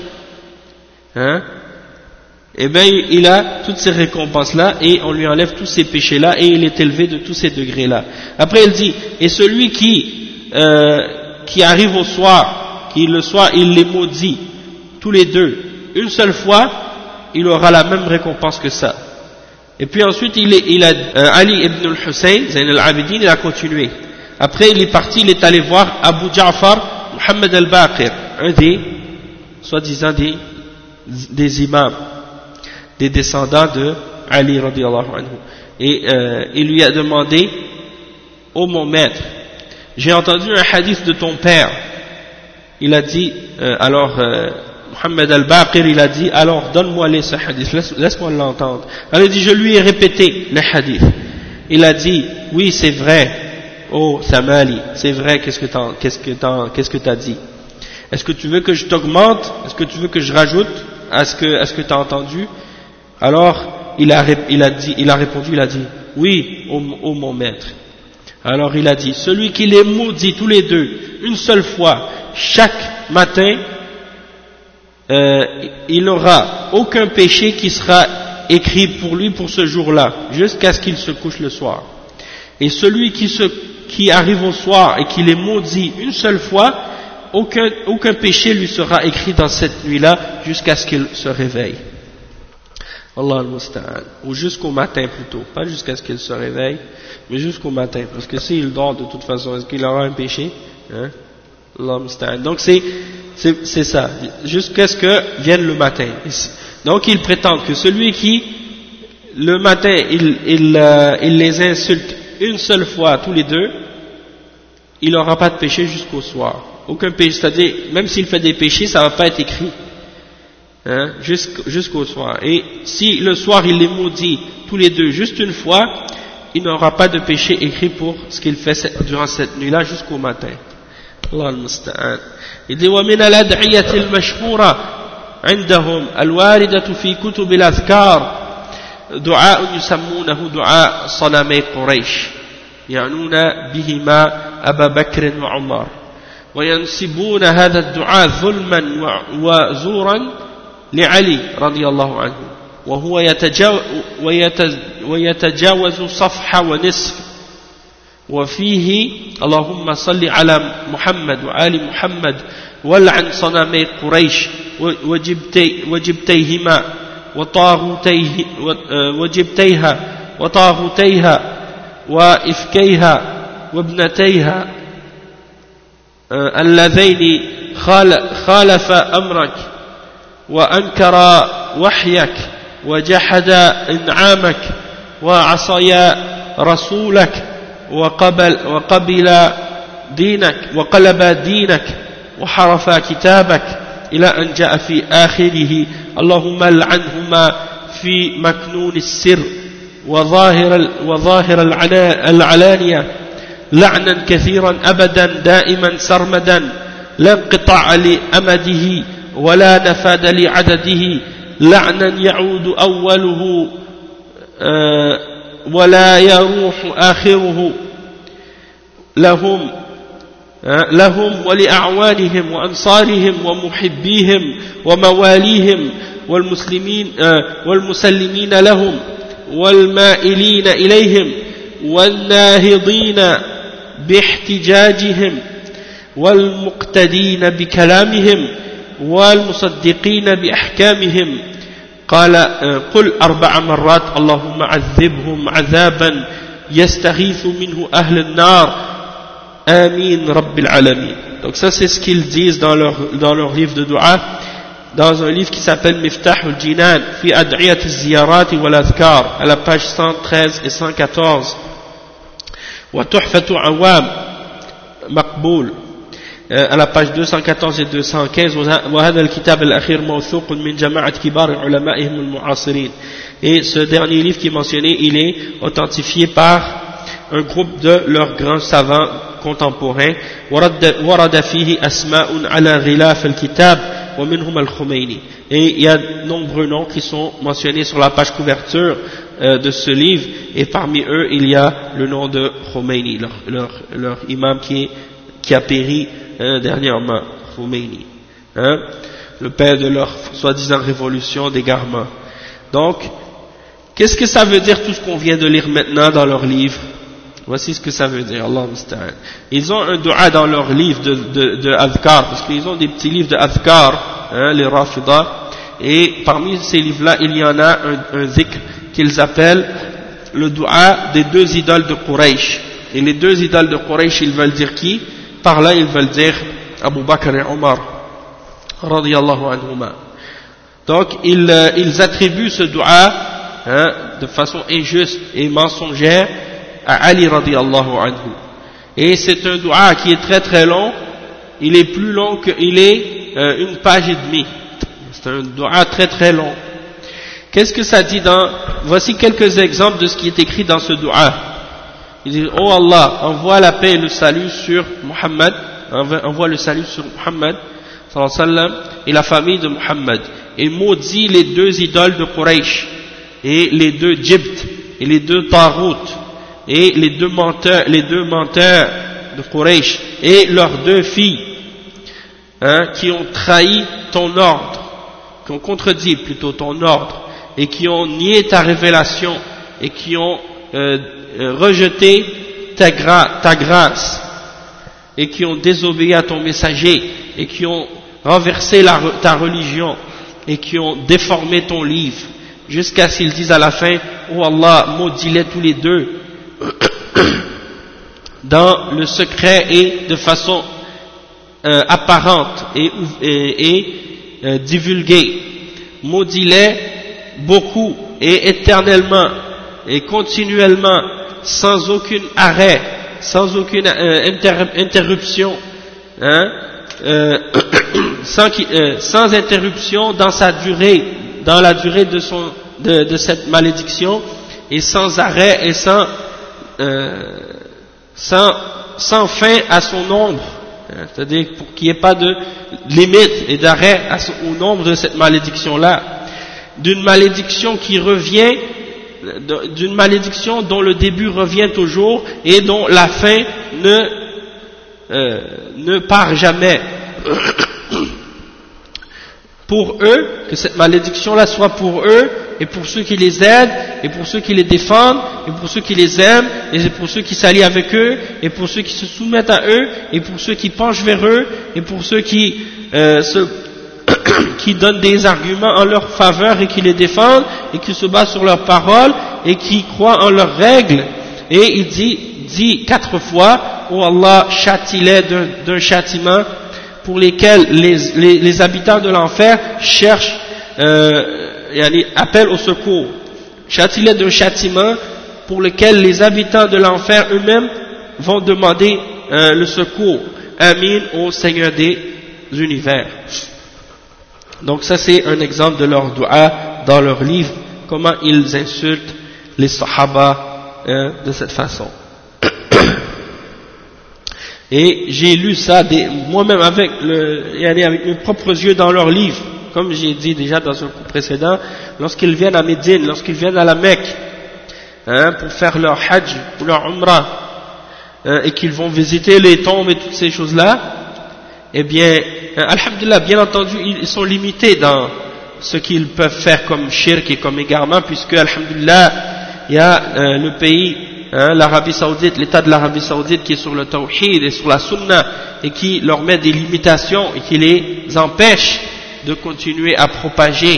eh bien il a toutes ces récompenses là et on lui enlève tous ces péchés là et il est élevé de tous ces degrés là. Après il dit, et celui qui arrive au soir, qui le soir il les maudit tous les deux une seule fois, il aura la même récompense que ça. Et puis ensuite Ali ibn al-Hussein Zayn al-Abidin, il a continué. Après il est parti, il est allé voir Abu Ja'far Muhammad al-Baqir, un des soi-disant des imams, des descendants de Ali radiyallahu anhu. Et il lui a demandé, ô mon maître, j'ai entendu un hadith de ton père. Il a dit, Muhammad al-Baqir, il a dit, alors donne-moi ce hadith, laisse-moi l'entendre. Alors il dit, je lui ai répété le hadith. Il a dit, oui c'est vrai, ô Thamali, c'est vrai, qu'est-ce que t'as dit? Est-ce que tu veux que je t'augmente? Est-ce que tu veux que je rajoute à ce que tu as entendu? Alors il a répondu, il a dit, oui, ô mon maître. Alors il a dit, celui qui les maudit tous les deux une seule fois chaque matin, il n'aura aucun péché qui sera écrit pour lui pour ce jour-là, jusqu'à ce qu'il se couche le soir. Et celui qui arrive au soir et qui les maudit une seule fois, aucun péché lui sera écrit dans cette nuit-là jusqu'à ce qu'il se réveille. Allah al-Musta'an. Ou jusqu'au matin plutôt, pas jusqu'à ce qu'il se réveille, mais jusqu'au matin, parce que s'il dort de toute façon, est-ce qu'il aura un péché? Allah al-Musta'an. Donc c'est ça, jusqu'à ce que vienne le matin. Donc il prétend que celui qui le matin il les insulte une seule fois tous les deux, il n'aura pas de péché jusqu'au soir. Aucun péché, c'est-à-dire même s'il fait des péchés, ça ne va pas être écrit jusqu'au soir. Et si le soir il les maudit tous les deux juste une fois, il n'aura pas de péché écrit pour ce qu'il fait durant cette nuit-là jusqu'au matin. Allah al-Musta'an. Il dit ومن الأدعية المشهورة عندهم الواردة في كتب الأذكار دعاء يسمونه دعاء صنمي قريش يعنون بهما أبا بكر وعمر وينسبون هذا الدعاء ظلما وزورا لعلي رضي الله عنه وهو ويتجاوز صفحة ونصف وفيه اللهم صل على محمد وآل محمد ولعن صنمي قريش وجبتيهما وجبتيها وطاغوتيها وإفكيها وابنتيها اللذين خالف أمرك وأنكر وحيك وجحد إنعامك وعصي رسولك وقلب دينك وحرف كتابك إلى أن جاء في آخره اللهم لعنهما في مكنون السر وظاهر العلانية لعنا كثيرا أبدا دائما سرمدا لا انقطاع لأمده ولا نفاد لعدده لعنا يعود أوله ولا يروح آخره لهم ولأعوانهم وأنصارهم ومحبيهم ومواليهم والمسلمين لهم والمائلين إليهم والناهضين باحتجاجهم والمقتدين بكلامهم والمصدقين بأحكامهم قل 4 مرات اللهم عذبهم عذابا يستغيث منه أهل النار آمين رب العالمين. Donc ça c'est ce qu'ils disent dans leur livre de dua, dans un livre qui s'appelle Miftah al-Jinan fi ad'iyat al-ziyarat wal adhkar, à la page 113 et 114. Wa tuhfatu awam maqboul, à la page 214 et 215. وهذا الكتاب الأخير موثوق من جماعة كبار علمائهم المعاصرين. Et ce dernier livre qui est mentionné, il est authentifié par un groupe de leurs grands savants contemporains. ورد فيه أسماء على غلاف الكتاب ومنهم الخميني. Et il y a de nombreux noms qui sont mentionnés sur la page couverture de ce livre, et parmi eux il y a le nom de Khomeini, leur imam qui a péri dernièrement, Khomeini, le père de leur soi-disant révolution d'égarement. Donc, qu'est-ce que ça veut dire tout ce qu'on vient de lire maintenant dans leur livre? Voici ce que ça veut dire, Allah musta'an. Ils ont un dua dans leur livre de Adhkar, parce qu'ils ont des petits livres de Adhkar, les Rafida, et parmi ces livres-là, il y en a un dhikr qu'ils appellent le dua des 2 idoles de Quraysh. Et les 2 idoles de Quraysh, ils veulent dire qui? Par là, ils veulent dire Abu Bakr et Omar, radiyallahu anhuma. Donc, ils attribuent ce dua de façon injuste et mensongère à Ali radiyallahu anhu. Et c'est un dua qui est très très long. Il est plus long qu'il est 1 page et demie. C'est un dua très très long. Qu'est-ce que ça dit voici quelques exemples de ce qui est écrit dans ce dua. Il dit, oh Allah, envoie la paix et le salut sur Muhammad, envoie le salut sur Muhammad sallallahu alayhi wa sallam et la famille de Muhammad, et maudit les 2 idoles de Quraysh, et les 2 Jibt, et les 2 Tarout, et les deux menteurs de Quraysh, et leurs 2 filles, qui ont trahi ton ordre, qui ont contredit plutôt ton ordre, et qui ont nié ta révélation, et qui ont rejeté ta grâce, et qui ont désobéi à ton messager, et qui ont renversé ta religion, et qui ont déformé ton livre, jusqu'à ce qu'ils disent à la fin, oh Allah, maudis-les tous les 2, dans le secret et de façon apparente et divulguée. Maudis-les beaucoup et éternellement et continuellement, sans aucun arrêt, sans aucune interruption, sans interruption dans la durée de cette malédiction, et sans arrêt et sans fin à son nombre, c'est-à-dire pour qu'il n'y ait pas de limite et d'arrêt au nombre de cette malédiction-là, d'une malédiction qui revient, d'une malédiction dont le début revient toujours et dont la fin ne part jamais. Pour eux, que cette malédiction-là soit pour eux, et pour ceux qui les aident, et pour ceux qui les défendent, et pour ceux qui les aiment, et pour ceux qui s'allient avec eux, et pour ceux qui se soumettent à eux, et pour ceux qui penchent vers eux, et pour ceux qui donnent des arguments en leur faveur et qui les défendent, et qui se basent sur leurs paroles, et qui croient en leurs règles. Et il dit 4 fois, où Allah châtierait d'un châtiment pour lesquels les habitants de l'enfer cherchent, appellent au secours. Châtierait d'un châtiment pour lequel les habitants de l'enfer eux-mêmes vont demander le secours. Amin au Seigneur des univers. Donc ça c'est un exemple de leur dua dans leur livre, comment ils insultent les sahaba de cette façon. Et j'ai lu ça moi-même avec mes propres yeux dans leurs livres, comme j'ai dit déjà dans un coup précédent, lorsqu'ils viennent à Médine, lorsqu'ils viennent à la Mecque, pour faire leur hajj ou leur umrah, et qu'ils vont visiter les tombes et toutes ces choses-là, eh bien, alhamdulillah, bien entendu, ils sont limités dans ce qu'ils peuvent faire comme shirk et comme égarement, puisque, alhamdulillah, il y a le pays, l'Arabie Saoudite, l'État de l'Arabie Saoudite qui est sur le tawhid et sur la sunna, et qui leur met des limitations et qui les empêche de continuer à propager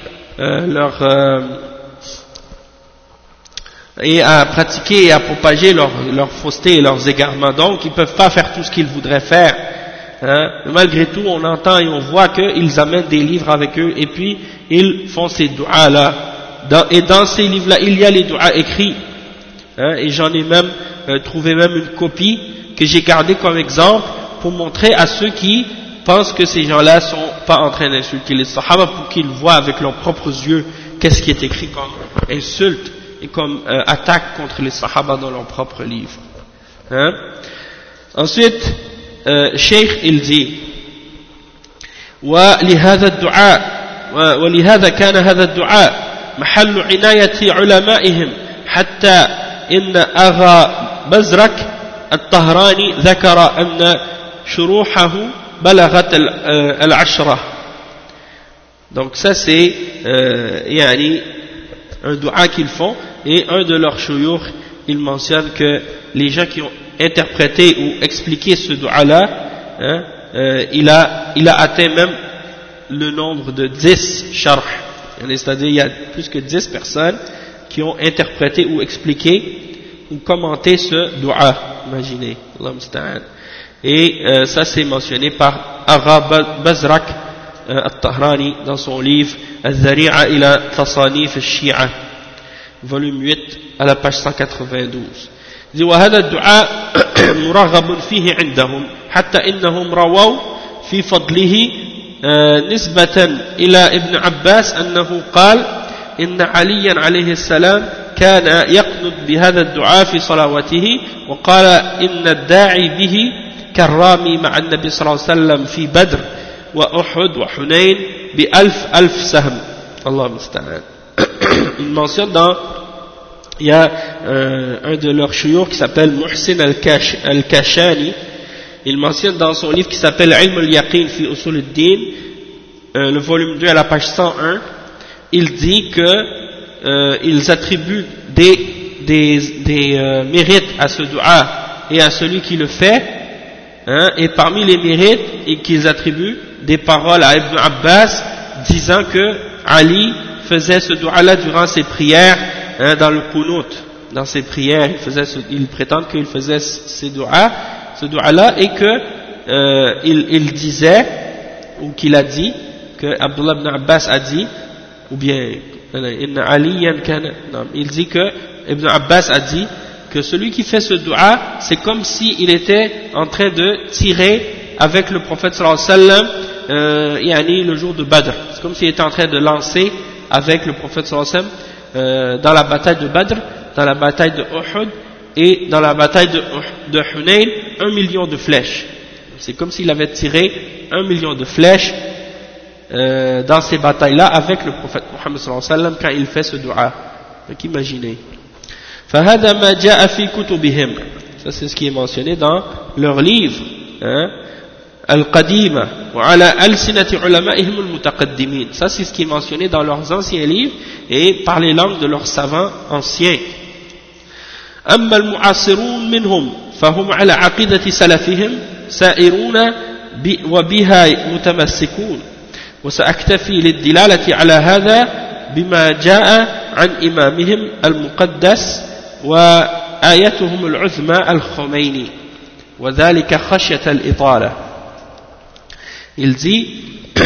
et à pratiquer et à propager leur fausseté et leurs égarements. Donc ils ne peuvent pas faire tout ce qu'ils voudraient faire. Malgré tout, on entend et on voit qu'ils amènent des livres avec eux et puis ils font ces doigts là. Et dans ces livres là, il y a les doigts écrits. Et j'en ai même trouvé même une copie que j'ai gardée comme exemple pour montrer à ceux qui pensent que ces gens-là sont pas en train d'insulter les sahaba, pour qu'ils voient avec leurs propres yeux qu'est-ce qui est écrit comme insulte et comme attaque contre les sahaba dans leurs propres livres. Ensuite, Cheikh il dit ولهذا كان هذا الدعاء محل عناية علمائهم حتى إن أغا بزرك الطهراني ذكر أن شروحه بلغت العشرة. Donc ça c'est un dua qu'ils font, et un de leurs shuyukh il mentionne que les gens qui ont interprété ou expliqué ce dua là, il a atteint même le nombre de 10 sharh, c'est-à-dire il y a plus que 10 personnes qui ont interprété ou expliqué ou commenté ce dua, imaginez, Allah musta'an. Et ça c'est mentionné par Agha Bazrak al-Tahrani dans son livre Al-Zari'a ila Tasanif al-Shi'a, volume 8 à la page 192. Il dit وهذا الدعاء مرغب فيه عندهم حتى إنهم رووا في فضله نسبة إلى ابن عباس أنه قال إن عليا عليه السلام كان يقنط بهذا الدعاء في صلواته، وقال إن الداعي به كالرامي مع النبي صلى الله عليه وسلم في بدر وأحد وحنين ب1000 سهم. الله المستعان. Il mentionne il y a un de leurs shuyukh qui s'appelle Muhsin al-Kashani. Il mentionne dans son livre qui s'appelle Ilm al-Yaqin fi Usul al-Din, le volume 2 à la page 101, il dit que ils attribuent des mérites à ce dua et à celui qui le fait, et parmi les mérites et qu'ils attribuent des paroles à Ibn Abbas disant que Ali faisait ce dua là durant ses prières, dans le Qunut, dans ses prières, il prétend qu'il faisait ce dua là, et que il disait, ou qu'il a dit, que Abdullah ibn Abbas a dit, ou bien il dit que Ibn Abbas a dit que celui qui fait ce dua, c'est comme s'il était en train de tirer avec le prophète sallallahu alayhi wa sallam, le jour de Badr. C'est comme s'il était en train de lancer avec le prophète sallallahu alayhi wa sallam dans la bataille de Badr, dans la bataille de Uhud et dans la bataille de Hunayn, 1 million de flèches. C'est comme s'il avait tiré 1 million de flèches dans ces batailles-là avec le prophète Muhammad sallallahu alayhi wa sallam quand il fait ce dua. Donc imaginez. فَهَذَا مَا جَاءَ فِي كُتُبِهِمْ. Ça c'est ce qui est mentionné dans leurs livres, Al-Qadima wa ala al-sinati ulama'ihim al-mutaqaddimin. Ça c'est ce qui est mentionné dans leurs anciens livres et par les langues de leurs savants anciens. أما المعاصرون منهم فهم على عقيدة سلفهم سائرون وبها متمسكون، وسأكتفي للدلالة على هذا بما جاء عن إمامهم المقدس وآيتهم العظمى الخميني. وذلك خشية الإطالة. Il dit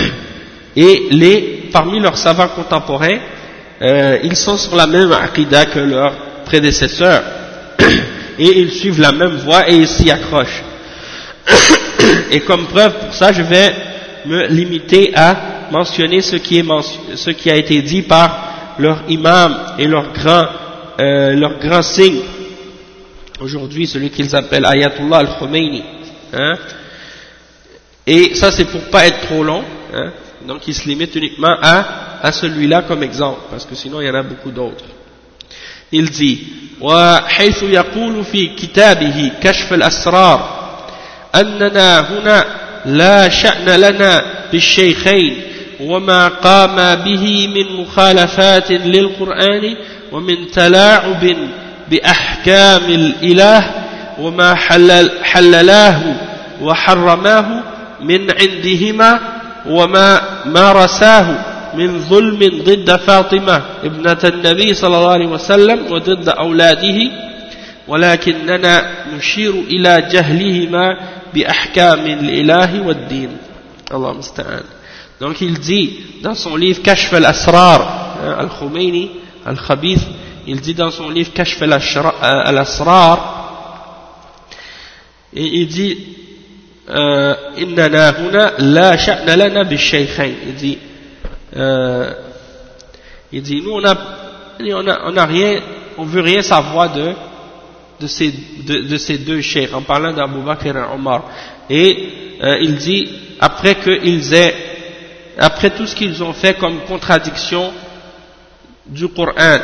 et parmi leurs savants contemporains ils sont sur la même aqida que leurs prédécesseurs et ils suivent la même voie et ils s'y accrochent. Et comme preuve pour ça, je vais me limiter à mentionner ce qui a été dit par leur imam et leur grand signe aujourd'hui, celui qu'ils appellent Ayatollah al-Khomeini, hein? Et ça c'est pour pas être trop long, hein? Donc ils se limitent uniquement à celui-là comme exemple, parce que sinon il y en a beaucoup d'autres. Il dit وحيث يقول في كتابه كشف الأسرار أننا هنا لا شأن لنا بالشيخين وما قام به من مخالفات للقرآن ومن تلاعب بأحكام الإله وما حللاه وحرماه من عندهما وما مارساه من ظلم ضد فاطمة ابنة النبي صلى الله عليه وسلم وضد أولاده ولكننا نشير إلى جهلهما بأحكام الإله والدين. Allah musta'an. Donc il dit dans son livre Kashf al-Asrar, al-Khomeini, al-Khabith, il dit dans son livre Kashf al-Asrar, et il dit إننا هنا لا شأن لنا بالشيخين. Il dit nous on a rien, on veut rien savoir de ces deux cheikhs, en parlant d'Abu Bakr et Omar. Et il dit après tout ce qu'ils ont fait comme contradiction du Coran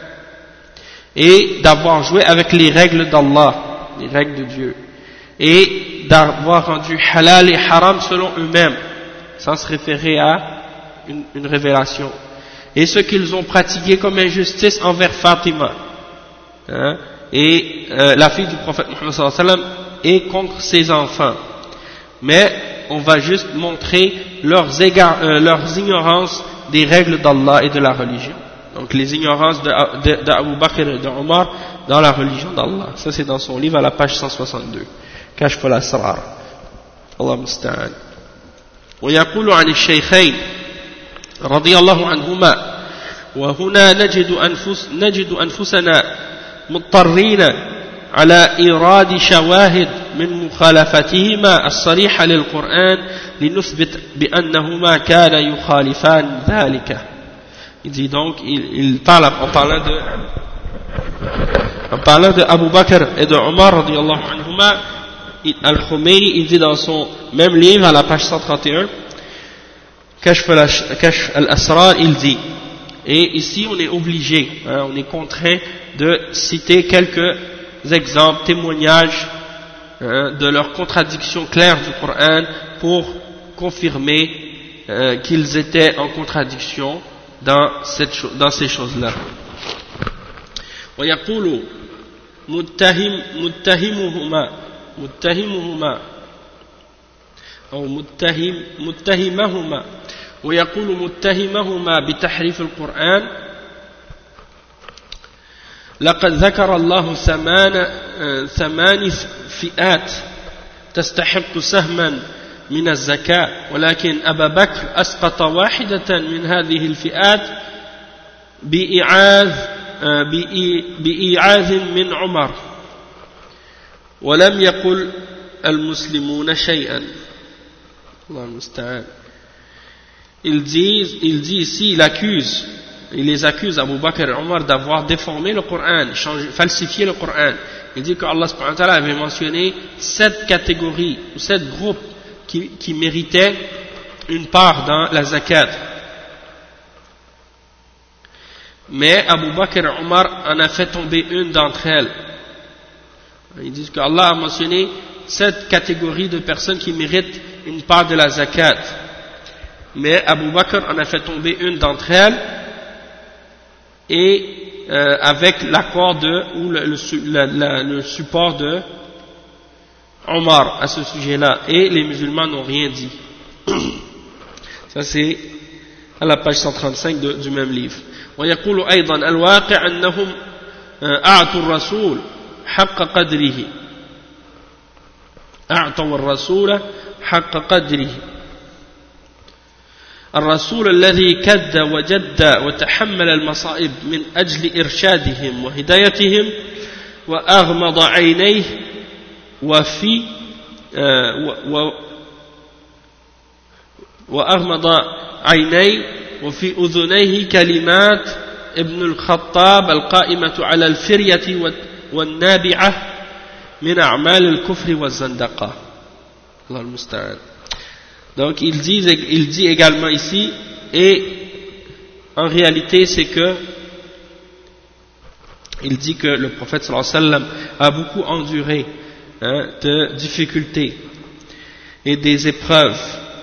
et d'avoir joué avec les règles d'Allah, les règles de Dieu, et d'avoir rendu halal et haram selon eux-mêmes, sans se référer à une révélation, et ce qu'ils ont pratiqué comme injustice envers Fatima, hein, et la fille du prophète Muhammad sallallahu alayhi wa sallam, et contre ses enfants. Mais on va juste montrer leurs ignorances des règles d'Allah et de la religion. Donc les ignorances d'Abu Bakr et d'Omar dans la religion d'Allah. Ça c'est dans son livre à la page 162. كشف الأسرار. الله المستعان. ويقول عن الشيخين رضي الله عنهما وهنا نجد أنفسنا مضطرين على إيراد شواهد من مخالفتهما الصريحة للقرآن لنثبت بأنهما كانا يخالفان ذلك. Il dit donc, il parle en parlant de Abu Bakr et de Omar radiyallahu anhuma, Al-Khomeini, il dit dans son même livre à la page 131, Kashf al-Asrar, il dit, et ici on est obligé, hein, on est contraint de citer quelques exemples, témoignages de leur contradiction claire du Coran pour confirmer qu'ils étaient en contradiction dans ces choses-là. ويقول متهمهما بتحريف القرآن لقد ذكر الله ثمان فئات تستحق سهما من الزكاة ولكن أبا بكر أسقط واحدة من هذه الفئات بإيعاز من عمر ولم يقل المسلمون شيئا. الله المستعان. Il dit ici, il les accuse, Abu Bakr et Omar, d'avoir déformé le Coran, falsifié le Coran. Il dit que Allah subhanahu wa ta'ala avait mentionné 7 catégories ou 7 groupes qui méritaient une part dans la zakat. Mais Abu Bakr et Omar en a fait tomber une d'entre elles. Ils disent que Allah a mentionné 7 catégories de personnes qui méritent une part de la zakat. Mais Abu Bakr en a fait tomber une d'entre elles, et avec l'accord ou le support de Omar à ce sujet-là, et les musulmans n'ont rien dit. Ça c'est à la page 135 du même livre. ويقول أيضا الواقع أنهم أعطوا الرسول حق قدره أعطوا الرسول حق قدره الرسول الذي كد وجد وتحمل المصائب من أجل إرشادهم وهدايتهم وأغمض عينيه وأغمض عينيه وفي أذنيه كلمات ابن الخطاب القائمة على الفرية والنابعة من أعمال الكفر والزندقة. Allah al-Musta'an. Donc il dit également ici, et en réalité c'est que il dit que le prophète sallallahu alayhi wa sallam a beaucoup enduré de difficultés et des épreuves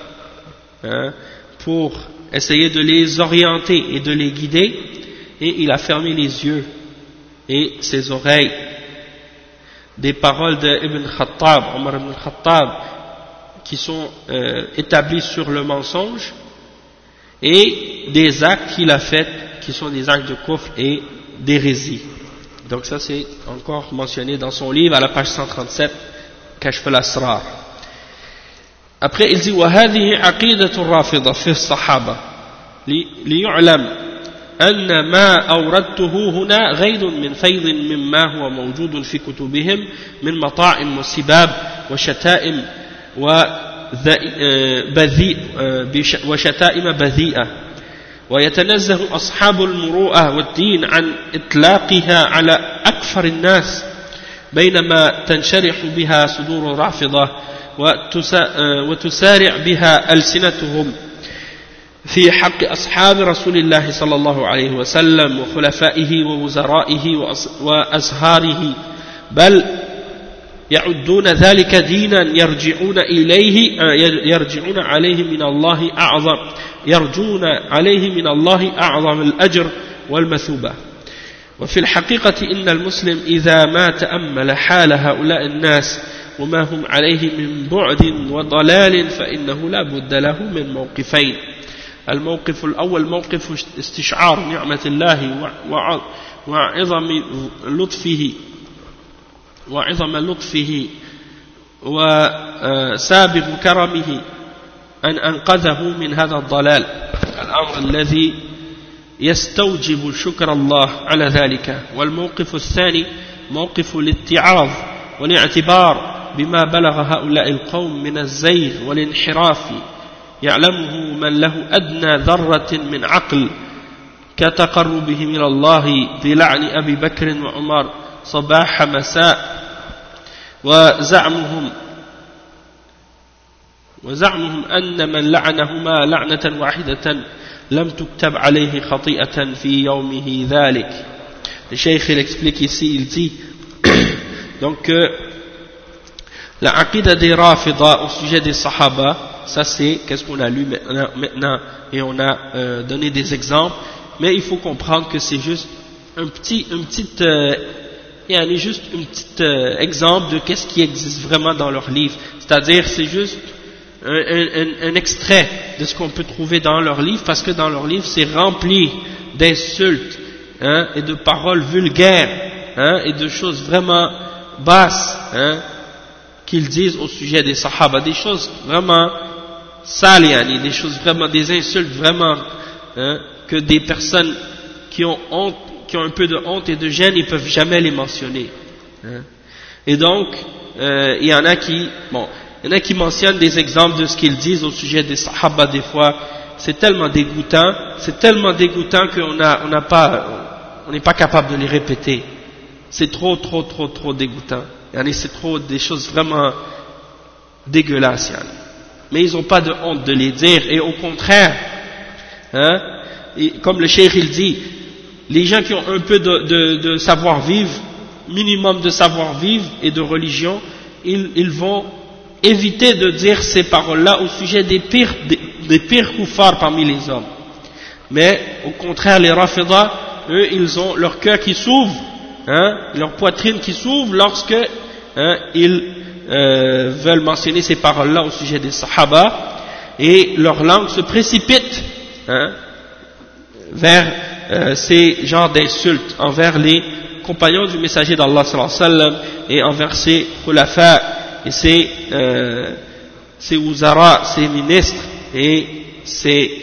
pour essayer de les orienter et de les guider, et il a fermé les yeux et ses oreilles des paroles d'Ibn Khattab, Omar ibn Khattab, qui sont établis sur le mensonge, et des actes qu'il a faits qui sont des actes de kufr et d'hérésie. Donc ça c'est encore mentionné dans son livre à la page 137, Kashf al-Asrar. Après il dit وهذه عقيدة الرافضة في الصحابة ليعلم أن ما أوردته هنا غير من فيض مما هو موجود في كتبهم من مطاعم وسباب وشتائم وشتائم بذيئة، ويتنزه أصحاب المروءة والدين عن إطلاقها على أكفر الناس، بينما تنشرح بها صدور الرافضة وتسارع بها ألسنتهم في حق أصحاب رسول الله صلى الله عليه وسلم وخلفائه ووزرائه وأزهاره، بل يعدون ذلك دينا يرجعون عليه من الله أعظم الأجر والمثوبة. وفي الحقيقة إن المسلم إذا ما تأمل حال هؤلاء الناس وما هم عليه من بعد وضلال فإنه لا بد له من موقفين. الموقف الأول موقف استشعار نعمة الله وعظم لطفه وسابغ كرمه أن أنقذه من هذا الضلال، الأمر الذي يستوجب شكر الله على ذلك. والموقف الثاني موقف الاتعاظ والاعتبار بما بلغ هؤلاء القوم من الزيغ والانحراف، يعلمه من له أدنى ذرة من عقل، كتقربهم إلى الله بلعن أبي بكر وعمر صباح مساء، وزعمهم أن من لعنهما لعنة واحدة لم تكتب عليه خطيئة في يومه ذلك. Le cheikh il explique ici, il dit donc la aqida des Rafida au sujet des Sahaba, ça c'est qu'est-ce qu'on a lu maintenant, et on a donné des exemples, mais il faut comprendre que c'est juste un petit exemple de qu'est-ce qui existe vraiment dans leurs livres. C'est-à-dire c'est juste un extrait de ce qu'on peut trouver dans leurs livres, parce que dans leurs livres c'est rempli d'insultes et de paroles vulgaires et de choses vraiment basses qu'ils disent au sujet des Sahaba, des choses vraiment sales, des choses vraiment, des insultes vraiment que des personnes qui ont un peu de honte et de gêne, ils ne peuvent jamais les mentionner. Et donc, il y en a qui mentionnent des exemples de ce qu'ils disent au sujet des Sahaba des fois. C'est tellement dégoûtant qu'on n'est pas capable de les répéter. C'est trop dégoûtant. C'est trop des choses vraiment dégueulasses. Mais ils n'ont pas de honte de les dire, et au contraire, et comme le cheikh il dit, les gens qui ont un peu de savoir-vivre, minimum de savoir-vivre et de religion, ils vont éviter de dire ces paroles-là au sujet des pires koufars parmi les hommes. Mais au contraire, les Rafida, eux, ils ont leur cœur qui s'ouvre, leur poitrine qui s'ouvre lorsque ils veulent mentionner ces paroles-là au sujet des Sahaba, et leur langue se précipite vers ces genres d'insultes envers les compagnons du messager d'Allah sallallahu alayhi wa sallam et envers ses khulafa et ses ouzara, ses ministres et ses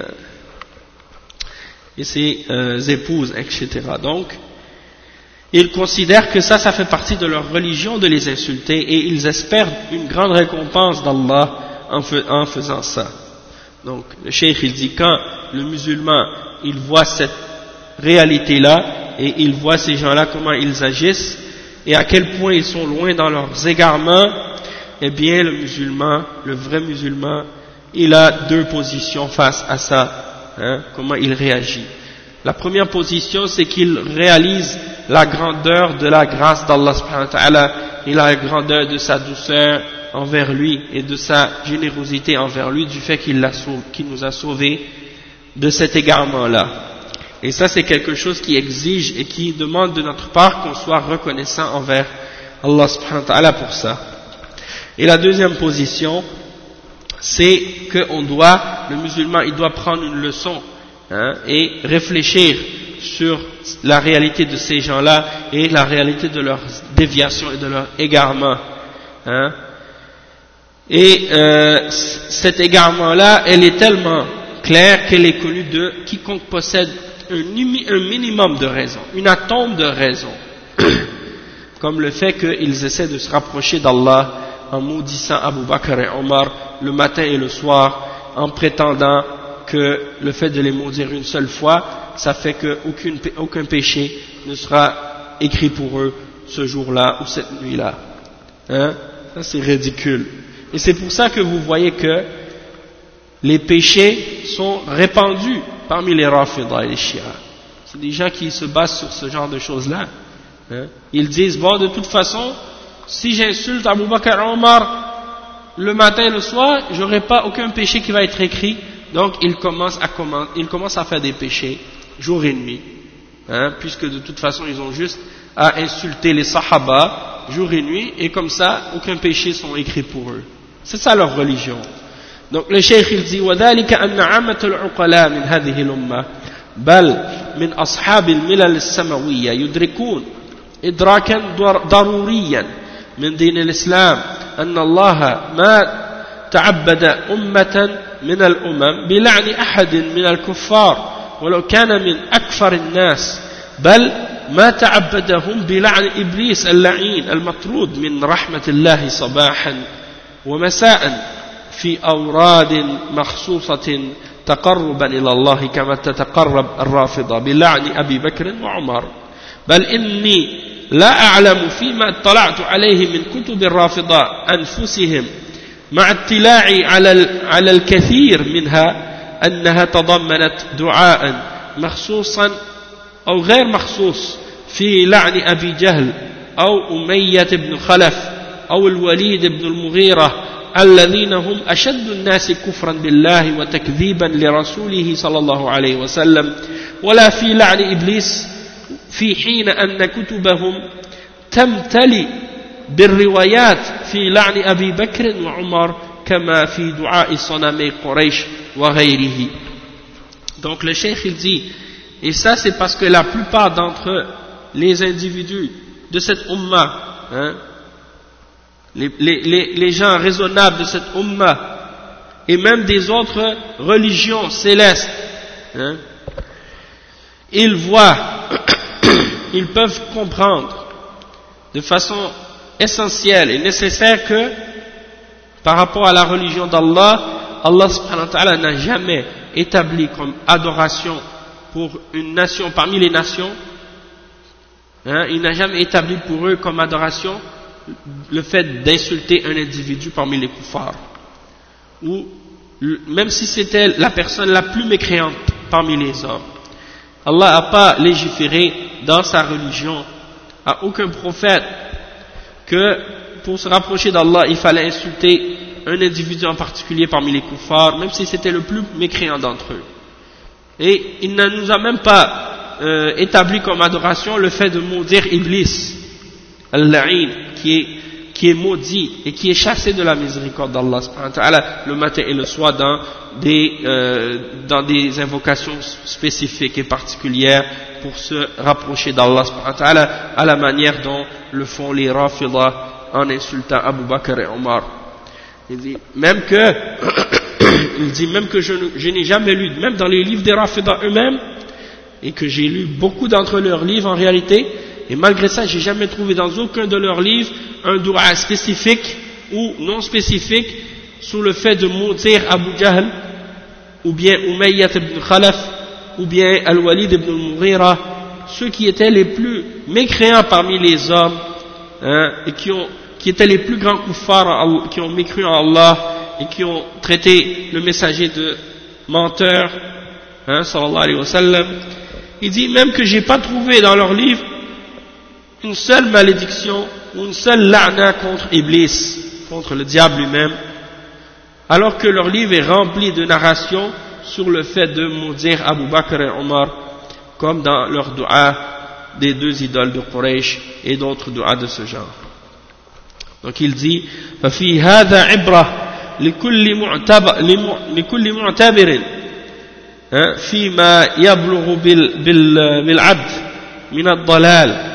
épouses, etc. Donc, ils considèrent que ça fait partie de leur religion de les insulter, et ils espèrent une grande récompense d'Allah en faisant ça. Donc, le cheikh il dit, quand le musulman il voit cette réalité-là, et il voit ces gens-là comment ils agissent, et à quel point ils sont loin dans leurs égarements, eh bien le musulman, le vrai musulman, il a deux positions face à ça, hein, comment il réagit. La première position, c'est qu'il réalise la grandeur de la grâce d'Allah subhanahu wa ta'ala, et la grandeur de sa douceur envers lui, et de sa générosité envers lui, du fait qu'il nous a sauvés de cet égarement-là. Et ça, c'est quelque chose qui exige et qui demande de notre part qu'on soit reconnaissant envers Allah subhanahu wa ta'ala pour ça. Et la deuxième position, c'est que le musulman, il doit prendre une leçon, hein, et réfléchir sur la réalité de ces gens-là et la réalité de leur déviation et de leur égarement, hein. Et cet égarement-là, elle est tellement claire qu'elle est connue de quiconque possède un minimum de raison, une atome de raison, comme le fait qu'ils essaient de se rapprocher d'Allah en maudissant Abu Bakr et Omar le matin et le soir, en prétendant que le fait de les maudire une seule fois, ça fait qu'aucun péché ne sera écrit pour eux ce jour-là ou cette nuit-là. Hein? Ça, c'est ridicule. Et c'est pour ça que vous voyez que les péchés sont répandus parmi les Rafidah et les Shia. C'est des gens qui se basent sur ce genre de choses-là. Hein? Ils disent, bon, de toute façon, si j'insulte Abu Bakr et Omar le matin et le soir, j'aurai pas aucun péché qui va être écrit. Donc ils commencent à faire des péchés jour et nuit, hein, puisque de toute façon ils ont juste à insulter les Sahaba jour et nuit, et comme ça aucun péché sont écrits pour eux. C'est ça leur religion. Donc le cheikh il dit وذلك أن عامة العقلاء من هذه الأمة بل من أصحاب الملل السماوية يدركون إدراكا ضروريا من دين الإسلام أن الله ما تعبد أمة من الأمم بلعن أحد من الكفار ولو كان من أكفر الناس، بل ما تعبدهم بلعن إبليس اللعين المطرود من رحمة الله صباحا ومساء في أوراد مخصوصة تقربا إلى الله كما تتقرب الرافضة بلعن أبي بكر وعمر، بل إني لا أعلم فيما اطلعت عليه من كتب الرافضة أنفسهم مع اطلاعي على الكثير منها أنها تضمنت دعاء مخصوصا أو غير مخصوص في لعن أبي جهل أو أمية بن خلف أو الوليد بن المغيرة الذين هم أشد الناس كفرا بالله وتكذيبا لرسوله صلى الله عليه وسلم، ولا في لعن إبليس، في حين أن كتبهم تمتلئ بالروايات في لعن أبي بكر وعمر كما في دعاء صنمي قريش وغيره. Donc le cheikh il dit, et ça c'est parce que la plupart d'entre les individus de cette umma, hein, les gens raisonnables de cette umma et même des autres religions célestes, hein, ils voient, ils peuvent comprendre de façon essentielle et nécessaire que par rapport à la religion d'Allah, Allah subhanahu wa ta'ala n'a jamais établi comme adoration pour une nation parmi les nations, hein, il n'a jamais établi pour eux comme adoration le fait d'insulter un individu parmi les kuffars, ou même si c'était la personne la plus mécréante parmi les hommes. Allah n'a pas légiféré dans sa religion à aucun prophète que pour se rapprocher d'Allah il fallait insulter un individu en particulier parmi les kuffars, même si c'était le plus mécréant d'entre eux. Et il ne nous a même pas établi comme adoration le fait de maudire Iblis, al-la'in, qui est maudit et qui est chassé de la miséricorde d'Allah subhanahu wa ta'ala le matin et le soir dans des invocations spécifiques et particulières pour se rapprocher d'Allah subhanahu wa ta'ala à la manière dont le font les Rafidah en insultant Abu Bakr et Omar. Il dit même que je n'ai jamais lu, même dans les livres des Rafida eux-mêmes, et que j'ai lu beaucoup d'entre leurs livres en réalité, et malgré ça j'ai jamais trouvé dans aucun de leurs livres un dua spécifique ou non spécifique sous le fait de maudire Abu Jahl ou bien Umayyah ibn Khalaf ou bien Al-Walid ibn al-Mughira, ceux qui étaient les plus mécréants parmi les hommes, et qui étaient les plus grands kuffars, qui ont mécru en Allah et qui ont traité le messager de menteur, sallallahu alayhi wa sallam. Il dit même que j'ai pas trouvé dans leur livre une seule malédiction ou une seule la'na contre Iblis, contre le diable lui-même, alors que leur livre est rempli de narrations sur le fait de maudire Abu Bakr et Omar, comme dans leur dua des deux idoles de Quraysh et d'autres duas de ce genre. Donc il dit ففي هذا عبرة لكل معتبر فيما يبلغ بالعبد من الضلال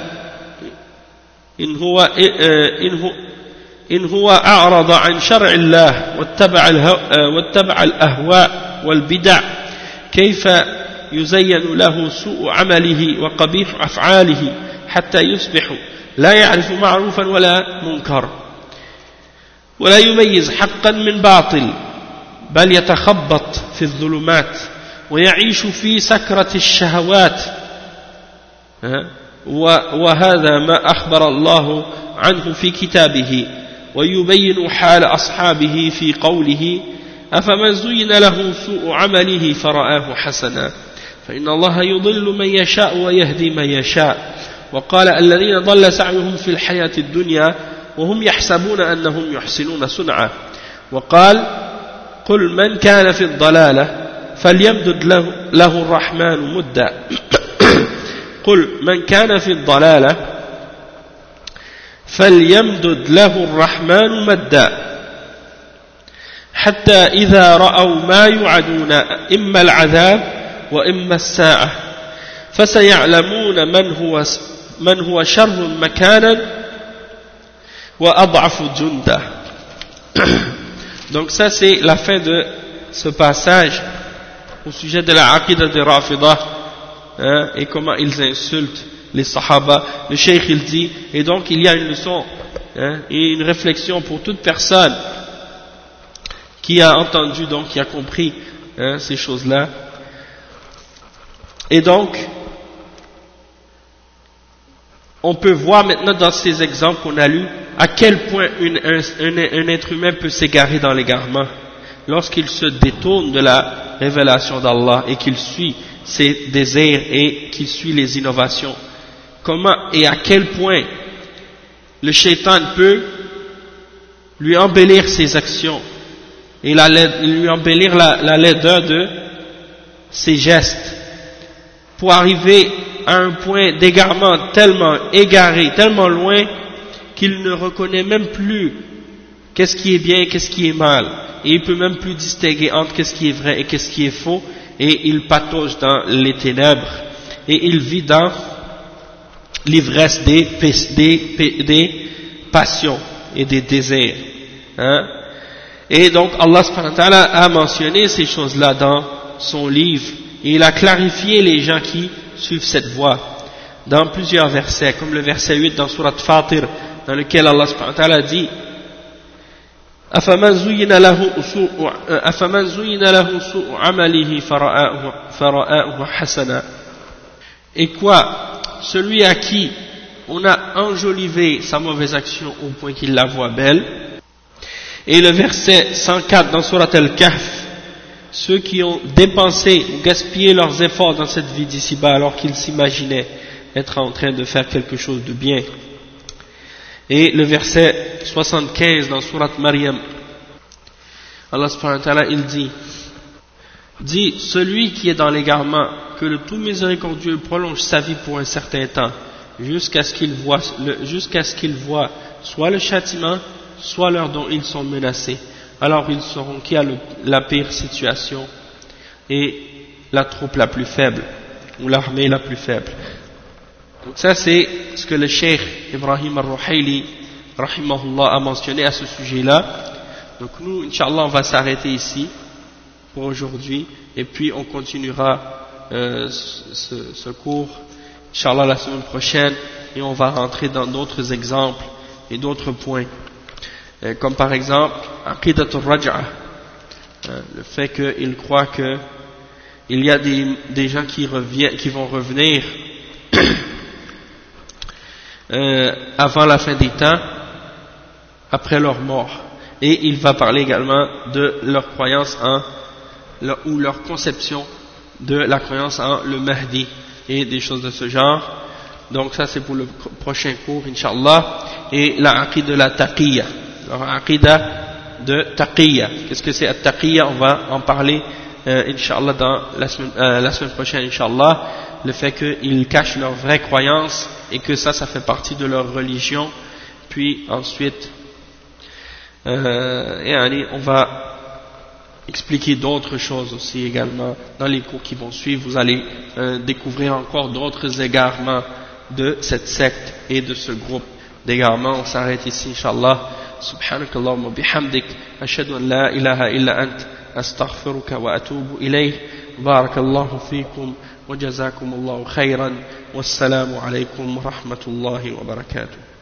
إن هو أعرض عن شرع الله واتبع الأهواء والبدع كيف يزين له سوء عمله وقبيح أفعاله حتى يصبح لا يعرف معروفا ولا منكر ولا يميز حقا من باطل بل يتخبط في الظلمات ويعيش في سكرة الشهوات وهذا ما أخبر الله عنه في كتابه ويبين حال أصحابه في قوله أفمن زين له سوء عمله فرآه حسنا فإن الله يضل من يشاء ويهدي من يشاء وقال الذين ضل سعيهم في الحياة الدنيا وهم يحسبون أنهم يحسنون صنعا وقال قل من كان في الضلالة فليمدد له الرحمن مدا قل من كان في الضلالة فليمدد له الرحمن مدا حتى إذا رأوا ما يوعدون إما العذاب وإما الساعة فسيعلمون من هو شر مكانا وأضعف جندا. Donc ça c'est la fin de ce passage au sujet de la aqidah des Rafidah, et comment ils insultent les Sahaba. Le Cheikh il dit, et donc il y a une leçon et une réflexion pour toute personne qui a entendu, donc qui a compris ces choses-là. Et donc on peut voir maintenant dans ces exemples qu'on a lus à quel point un être humain peut s'égarer dans l'égarement lorsqu'il se détourne de la révélation d'Allah et qu'il suit ses désirs et qu'il suit les innovations. Comment et à quel point le shaitan peut lui embellir ses actions et lui embellir la laideur de ses gestes pour arriver à un point d'égarement tellement égaré, tellement loin qu'il ne reconnaît même plus qu'est-ce qui est bien et qu'est-ce qui est mal, et il peut même plus distinguer entre qu'est-ce qui est vrai et qu'est-ce qui est faux, et il patauge dans les ténèbres et il vit dans l'ivresse des passions et des désirs, Et donc Allah subhanahu wa ta'ala a mentionné ces choses-là dans son livre et il a clarifié les gens qui suivent cette voie dans plusieurs versets, comme le verset 8 dans Surat Fatir, dans lequel Allah subhanahu wa ta'ala dit أَفَمَنْ زُيِّنَ لَهُ سُوءُ عَمَلِهِ فَرَآهُ حَسَنًا. Et quoi, celui à qui on a enjolivé sa mauvaise action au point qu'il la voit belle. Et le verset 104 dans Surat Al-Kahf, ceux qui ont dépensé ou gaspillé leurs efforts dans cette vie d'ici-bas alors qu'ils s'imaginaient être en train de faire quelque chose de bien. Et le verset 75 dans Surat Maryam, Allah subhanahu wa ta'ala il dit celui qui est dans l'égarement, que le tout miséricordieux prolonge sa vie pour un certain temps jusqu'à ce qu'il voit soit le châtiment soit l'heure dont ils sont menacés, alors ils sauront qui a la pire situation et la troupe la plus faible ou l'armée la plus faible. Donc ça c'est ce que le Cheikh Ibrahim al-Ruhayli rahimahullah, a mentionné à ce sujet-là. Donc nous, Inch'Allah, on va s'arrêter ici pour aujourd'hui, et puis on continuera ce cours, Inch'Allah, la semaine prochaine, et on va rentrer dans d'autres exemples et d'autres points. Comme par exemple, Aqidatul Raj'a, le fait qu'il croit que il y a des gens qui vont revenir avant la fin des temps, après leur mort. Et il va parler également de leur croyance ou leur conception de la croyance en le Mahdi et des choses de ce genre. Donc ça c'est pour le prochain cours, Inch'Allah. Et la aqida de la taqiyya. Alors aqida de taqiyya. Qu'est-ce que c'est la taqiyya? On va en parler Inch'Allah dans la semaine prochaine, Inch'Allah. Le fait qu'ils cachent leur vraie croyance et que ça fait partie de leur religion. Puis ensuite, on va expliquer d'autres choses aussi également dans les cours qui vont suivre. Vous allez découvrir encore d'autres égarements de cette secte et de ce groupe d'égarements. On s'arrête ici, Inch'Allah. Subhanakallahumma bihamdik, ashhadu an la ilaha illa ant, astaghfiruka wa atubu ilayh. Barakallahu fikum wa jazakumullahu khayran. Wassalamu alaykum wa rahmatullahi wa barakatuh.